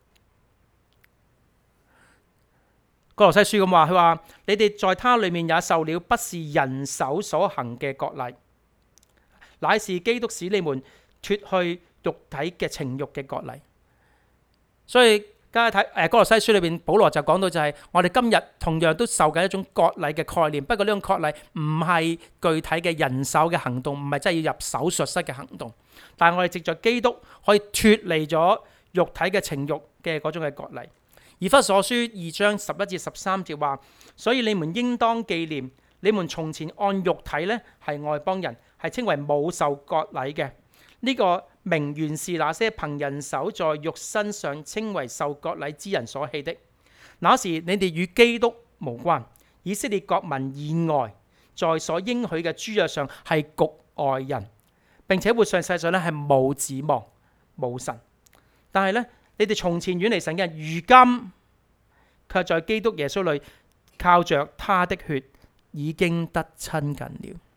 歌羅西書咁話，佢話你哋在他裏面也受了不是人手所行嘅割禮，乃是基督使你們脫去肉體嘅情慾嘅割禮。所以加睇誒歌羅西書裏邊，保羅就講到就係、是、我哋今日同樣都受緊一種割禮嘅概念。不過呢種割禮唔係具體嘅人手嘅行動，唔係真係要入手術室嘅行動。但係我哋藉着基督可以脫離咗肉體嘅情慾嘅嗰種嘅割禮。以弗所書二章十一至十三節話：所以你們應當紀念，你們從前按肉體呢係外邦人，係稱為冇受割禮嘅。呢、這個名原是那些憑人手在肉身上稱為受割禮之人所起的。那時你哋與基督無關，以色列國民以外，在所應許嘅諸約上係局外人，並且活在世上咧係冇指望、冇神。但係咧，你哋從前遠離神嘅人，如今卻在基督耶穌裏靠着他的血已經得親近了。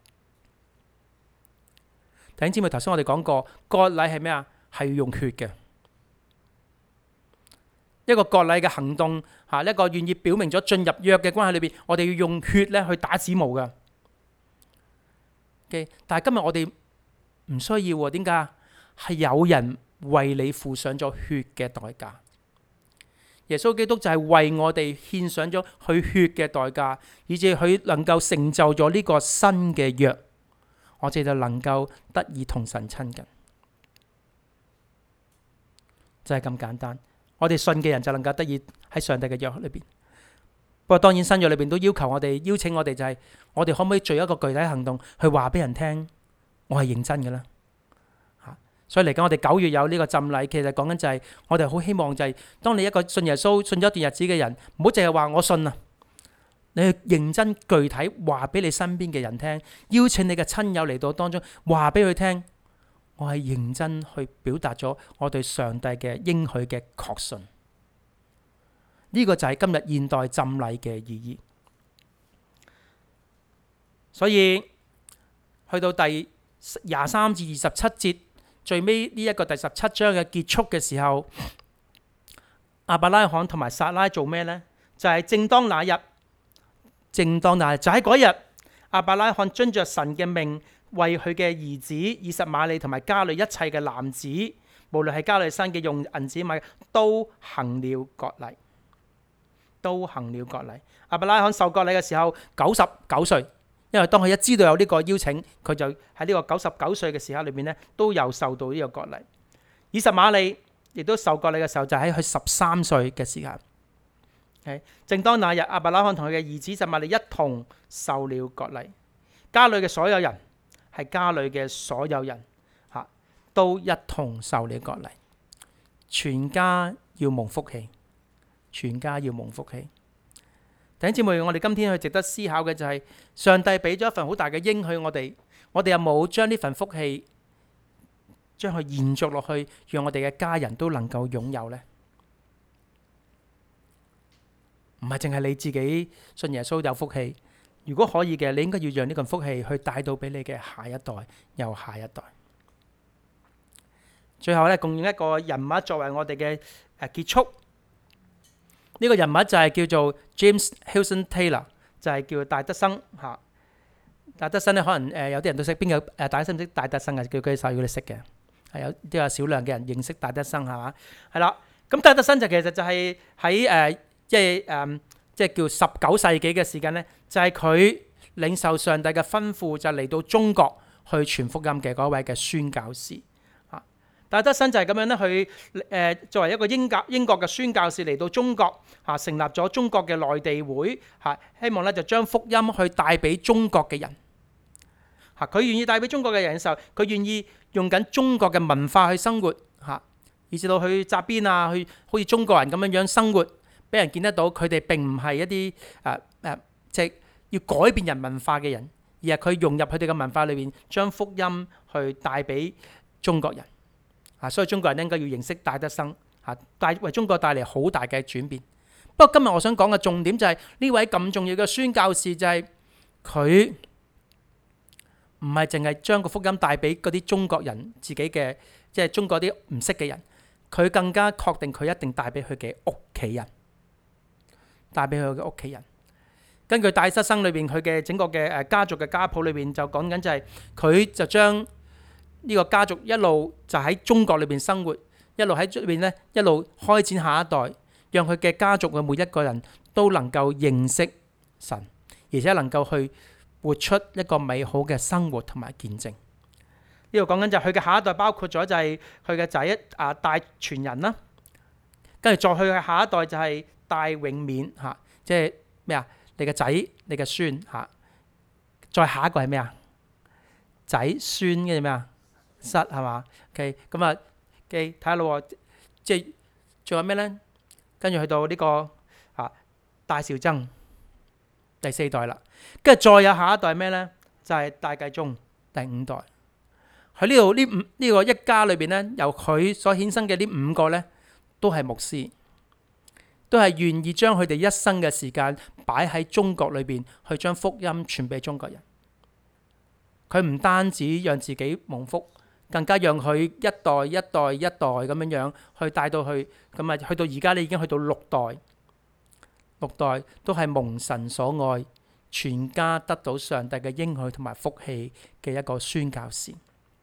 弟兄姊妹，頭先我哋講過，割禮係咩啊？係要用血嘅。一個割禮嘅行動，吓一個願意表明咗進入約嘅關係裏邊，我哋要用血咧去打指模噶。Okay? 但係今日我哋唔需要喎，點解？係有人為你付上咗血嘅代價。耶穌基督就係為我哋獻上咗佢血嘅代價，以至佢能夠成就咗呢個新嘅約。我哋就能夠得以同神親近，就係咁簡單。我哋信嘅人就能夠得以喺上帝嘅約裏邊。不過當然新約裏邊都要求我哋，邀請我哋就係，我哋可唔可以做一個具體行動去話俾人聽，我係認真嘅啦。所以嚟緊我哋九月有呢個浸禮，其實講緊就係我哋好希望就係，當你一個信耶穌信咗一段日子嘅人，唔好淨係話我信啊。你去認真具體話俾你身邊嘅人聽，邀請你嘅親友嚟到當中，話俾佢聽，我係認真去表達咗我對上帝嘅應許嘅確信。呢、這個就係今日現代浸禮嘅意義。所以去到第廿三至二十七節最尾呢一個第十七章嘅結束嘅時候，亞伯拉罕同埋撒拉做咩呢？就係、是、正當那日。正當那日就喺嗰日，亞伯拉罕遵着神嘅命，為佢嘅兒子以實瑪利同埋家裏一切嘅男子，無論係家裏生嘅用銀子買，都行了割禮，都行了割禮。亞伯拉罕受割禮嘅時候九十九歲，因為當佢一知道有呢個邀請，佢就喺呢個九十九歲嘅時刻裏面咧，都有受到呢個割禮。 以實瑪利亦都受割禮嘅時候，就喺佢十三歲嘅時間。Okay? 正當那日，亞伯拉罕同佢嘅兒子以實瑪利一同受了割禮，家裏嘅所有人係家裏嘅所有人吓，都一同受了割禮，全家要蒙福氣，全家要蒙福氣。弟兄姊妹，我哋今天去值得思考嘅就係、是、上帝俾咗一份好大嘅應許我哋，我哋有冇將呢份福氣將佢延續落去，讓我哋嘅家人都能夠擁有呢？唔係淨係你自己信耶穌有福氣，如果可以嘅，你應該要讓呢份福氣去帶到俾你嘅下一代，又下一代。最後咧，共用一個人物作為我哋嘅誒結束。呢、這個人物就係叫做 James Hilson Taylor， 就係叫戴德生嚇。戴德生咧，可能誒有啲人都識，邊個誒大家識唔識戴德生啊？叫舉手，如果你識嘅，係有都有少量嘅人認識戴德生係嘛？係啦，咁戴德生就其實就係喺誒。即係誒、嗯，即係叫十九世紀嘅時間咧，就係、是、佢領受上帝嘅吩咐，就嚟到中國去傳福音嘅嗰位嘅宣教士啊。戴德生就係咁樣咧，去誒、呃、作為一個英格英國嘅宣教士嚟到中國嚇、啊，成立咗中國嘅內地會嚇、啊，希望咧就將福音去帶俾中國嘅人嚇。佢、啊、願意帶俾中國嘅人嘅時候，佢願意用緊中國嘅文化去生活嚇、啊，以至到去紮辮啊，去好似中國人咁樣樣生活。俾人見得到，佢哋並唔係一啲誒誒，即係要改變人文化嘅人，而係佢融入佢哋嘅文化裏邊，將福音去帶俾中國人。啊，所以中國人應該要認識戴德生，嚇帶為中國帶嚟好大嘅轉變。不過今日我想講嘅重點就係、是、呢位咁重要嘅宣教士，就係佢唔係淨係將個福音帶俾嗰啲中國人自己嘅，即係中國啲唔識嘅人，佢更加確定佢一定帶俾佢嘅屋企人。帶俾佢嘅屋企人。根據戴德生裏邊佢嘅整個嘅誒家族嘅家譜裏邊就講緊就係佢就將呢個家族一路就喺中國裏邊生活，一路喺出邊咧一路開展下一代，讓佢嘅家族嘅每一個人都能夠認識神，而且能夠去活出一個美好嘅生活同埋見證。呢度講緊就係佢嘅下一代，包括咗就係佢嘅仔啊戴傳仁啦，跟住再去嘅下一代就係戴永冕嚇，即係咩啊？你嘅仔、你嘅孫嚇，再下一個係咩啊？仔孫嘅咩啊？室係嘛 ？OK， 咁啊，記睇下咯，即係仲有咩咧？跟住去到呢、這個啊戴兆曾第四代啦，跟住再有下一代咩咧？就係、是、戴繼宗第五代。喺呢度呢五呢、這個一家裏邊咧，由佢所衍生嘅呢五個咧，都係牧師。都係願意將佢哋一生嘅時間擺喺中國裏邊，去將福音傳俾中國人。佢唔單止讓自己蒙福，更加讓佢一代一代一代咁樣樣去帶到去，咁啊去到而家你已經去到六代，六代都係蒙神所愛，全家得到上帝嘅應許同埋福氣嘅一個宣教士。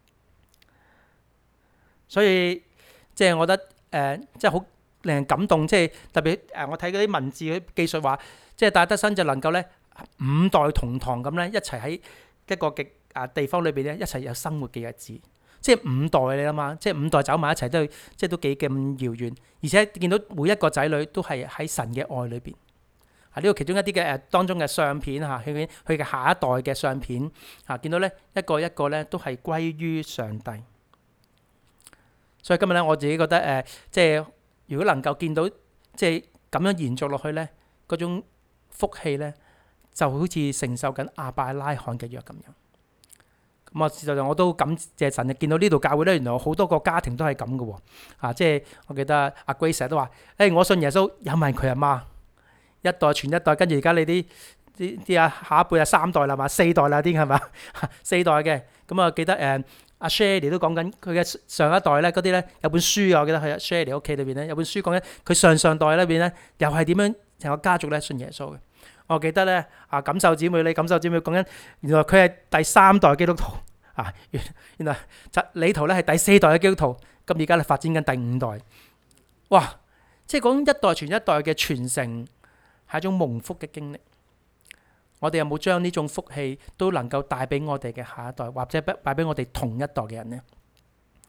所以即係我覺得誒、呃，即係好。令人感動，即係特別誒！我睇嗰啲文字嘅記述話，即係戴德生就能夠咧五代同堂咁咧，一齊喺一個極啊地方裏邊咧，一齊有生活嘅日子。即係五代你諗下，即係五代走埋一齊都即係都幾咁遙遠，而且見到每一個仔女都係喺神嘅愛裏邊。啊，呢個其中一啲嘅誒當中嘅相片嚇，佢嘅佢嘅下一代嘅相片嚇，見到咧一個一個咧都係歸於上帝。所以今日咧，我自己覺得誒，即係。如果能夠見到即係咁樣延續落去咧，嗰種福氣咧，就好似承受緊亞伯拉罕嘅約咁樣。咁啊，事實上我都感謝神，見到呢度教會咧，原來好多個家庭都係咁嘅喎。啊，即係我記得阿 Grace 成日都話：誒、欸，我信耶穌，有問佢阿媽，一代傳一代，跟住而家你啲啲啲啊下一輩啊三代啦嘛，四代啦啲係嘛，四代嘅。咁啊，記得誒。呃阿 Shirley 都講緊佢嘅上一代咧，嗰啲咧有本書啊，我記得喺 Shirley 屋企裏邊咧有本書講緊佢上上代裏邊咧又係點樣成個家族咧信耶穌嘅。我記得咧啊，感受姊妹你感受姊妹講緊，原來佢係第三代基督徒啊，原原來李圖咧係第四代嘅基督徒，咁而家咧發展緊第五代。哇！即係講一代傳一代嘅傳承係一種蒙福嘅經歷。我哋有冇將呢種福氣都能夠帶俾我哋嘅下一代，或者帶俾我哋同一代嘅人呢？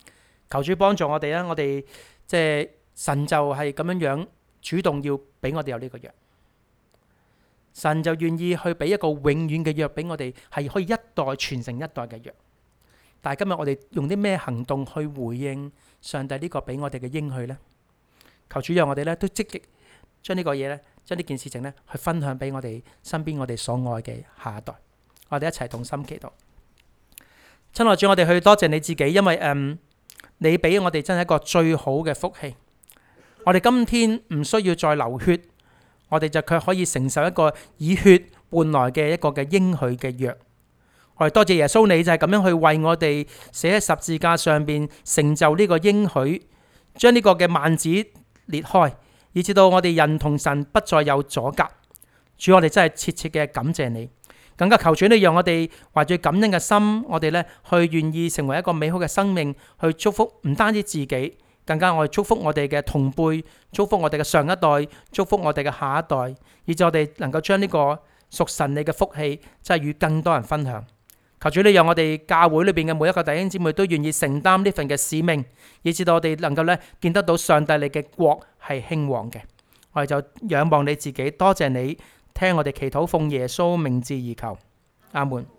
求主幫助我哋啦，我哋即係神就係咁樣樣主動要俾我哋有呢個約，神就願意去俾一個永遠嘅約俾我哋，係可以一代傳承一代嘅約。但係今日我哋用啲咩行動去回應上帝呢個俾我哋嘅應許呢？求主讓我哋咧都積極將呢個嘢咧，將呢件事情咧去分享俾我哋身邊我哋所愛嘅下一代。我哋一齊同心祈禱。親愛主，我哋去多謝你自己，因為嗯，你俾我哋真係一個最好嘅福氣。我哋今天唔需要再流血，我哋就卻可以承受一個以血換來嘅一個嘅應許嘅約。我哋多謝耶穌，你就係咁樣去為我哋寫喺十字架上邊成就呢個應許，將呢個嘅幔子裂開，以至到我哋人同神不再有阻隔。主，我哋真係切切嘅感謝你，更加求主你讓我哋懷住感恩嘅心，我哋咧去願意成為一個美好嘅生命，去祝福唔單止自己，更加我哋祝福我哋嘅同輩，祝福我哋嘅上一代，祝福我哋嘅下一代，以至我哋能夠將呢個屬神你嘅福氣，真係與更多人分享。求主你讓我哋教會裏邊嘅每一個弟兄姊妹都願意承擔呢份嘅使命，以至到我哋能夠咧見得到上帝你嘅國係興旺嘅。我哋就仰望你自己，多謝你聽我哋祈禱，奉耶穌名字而求，阿門。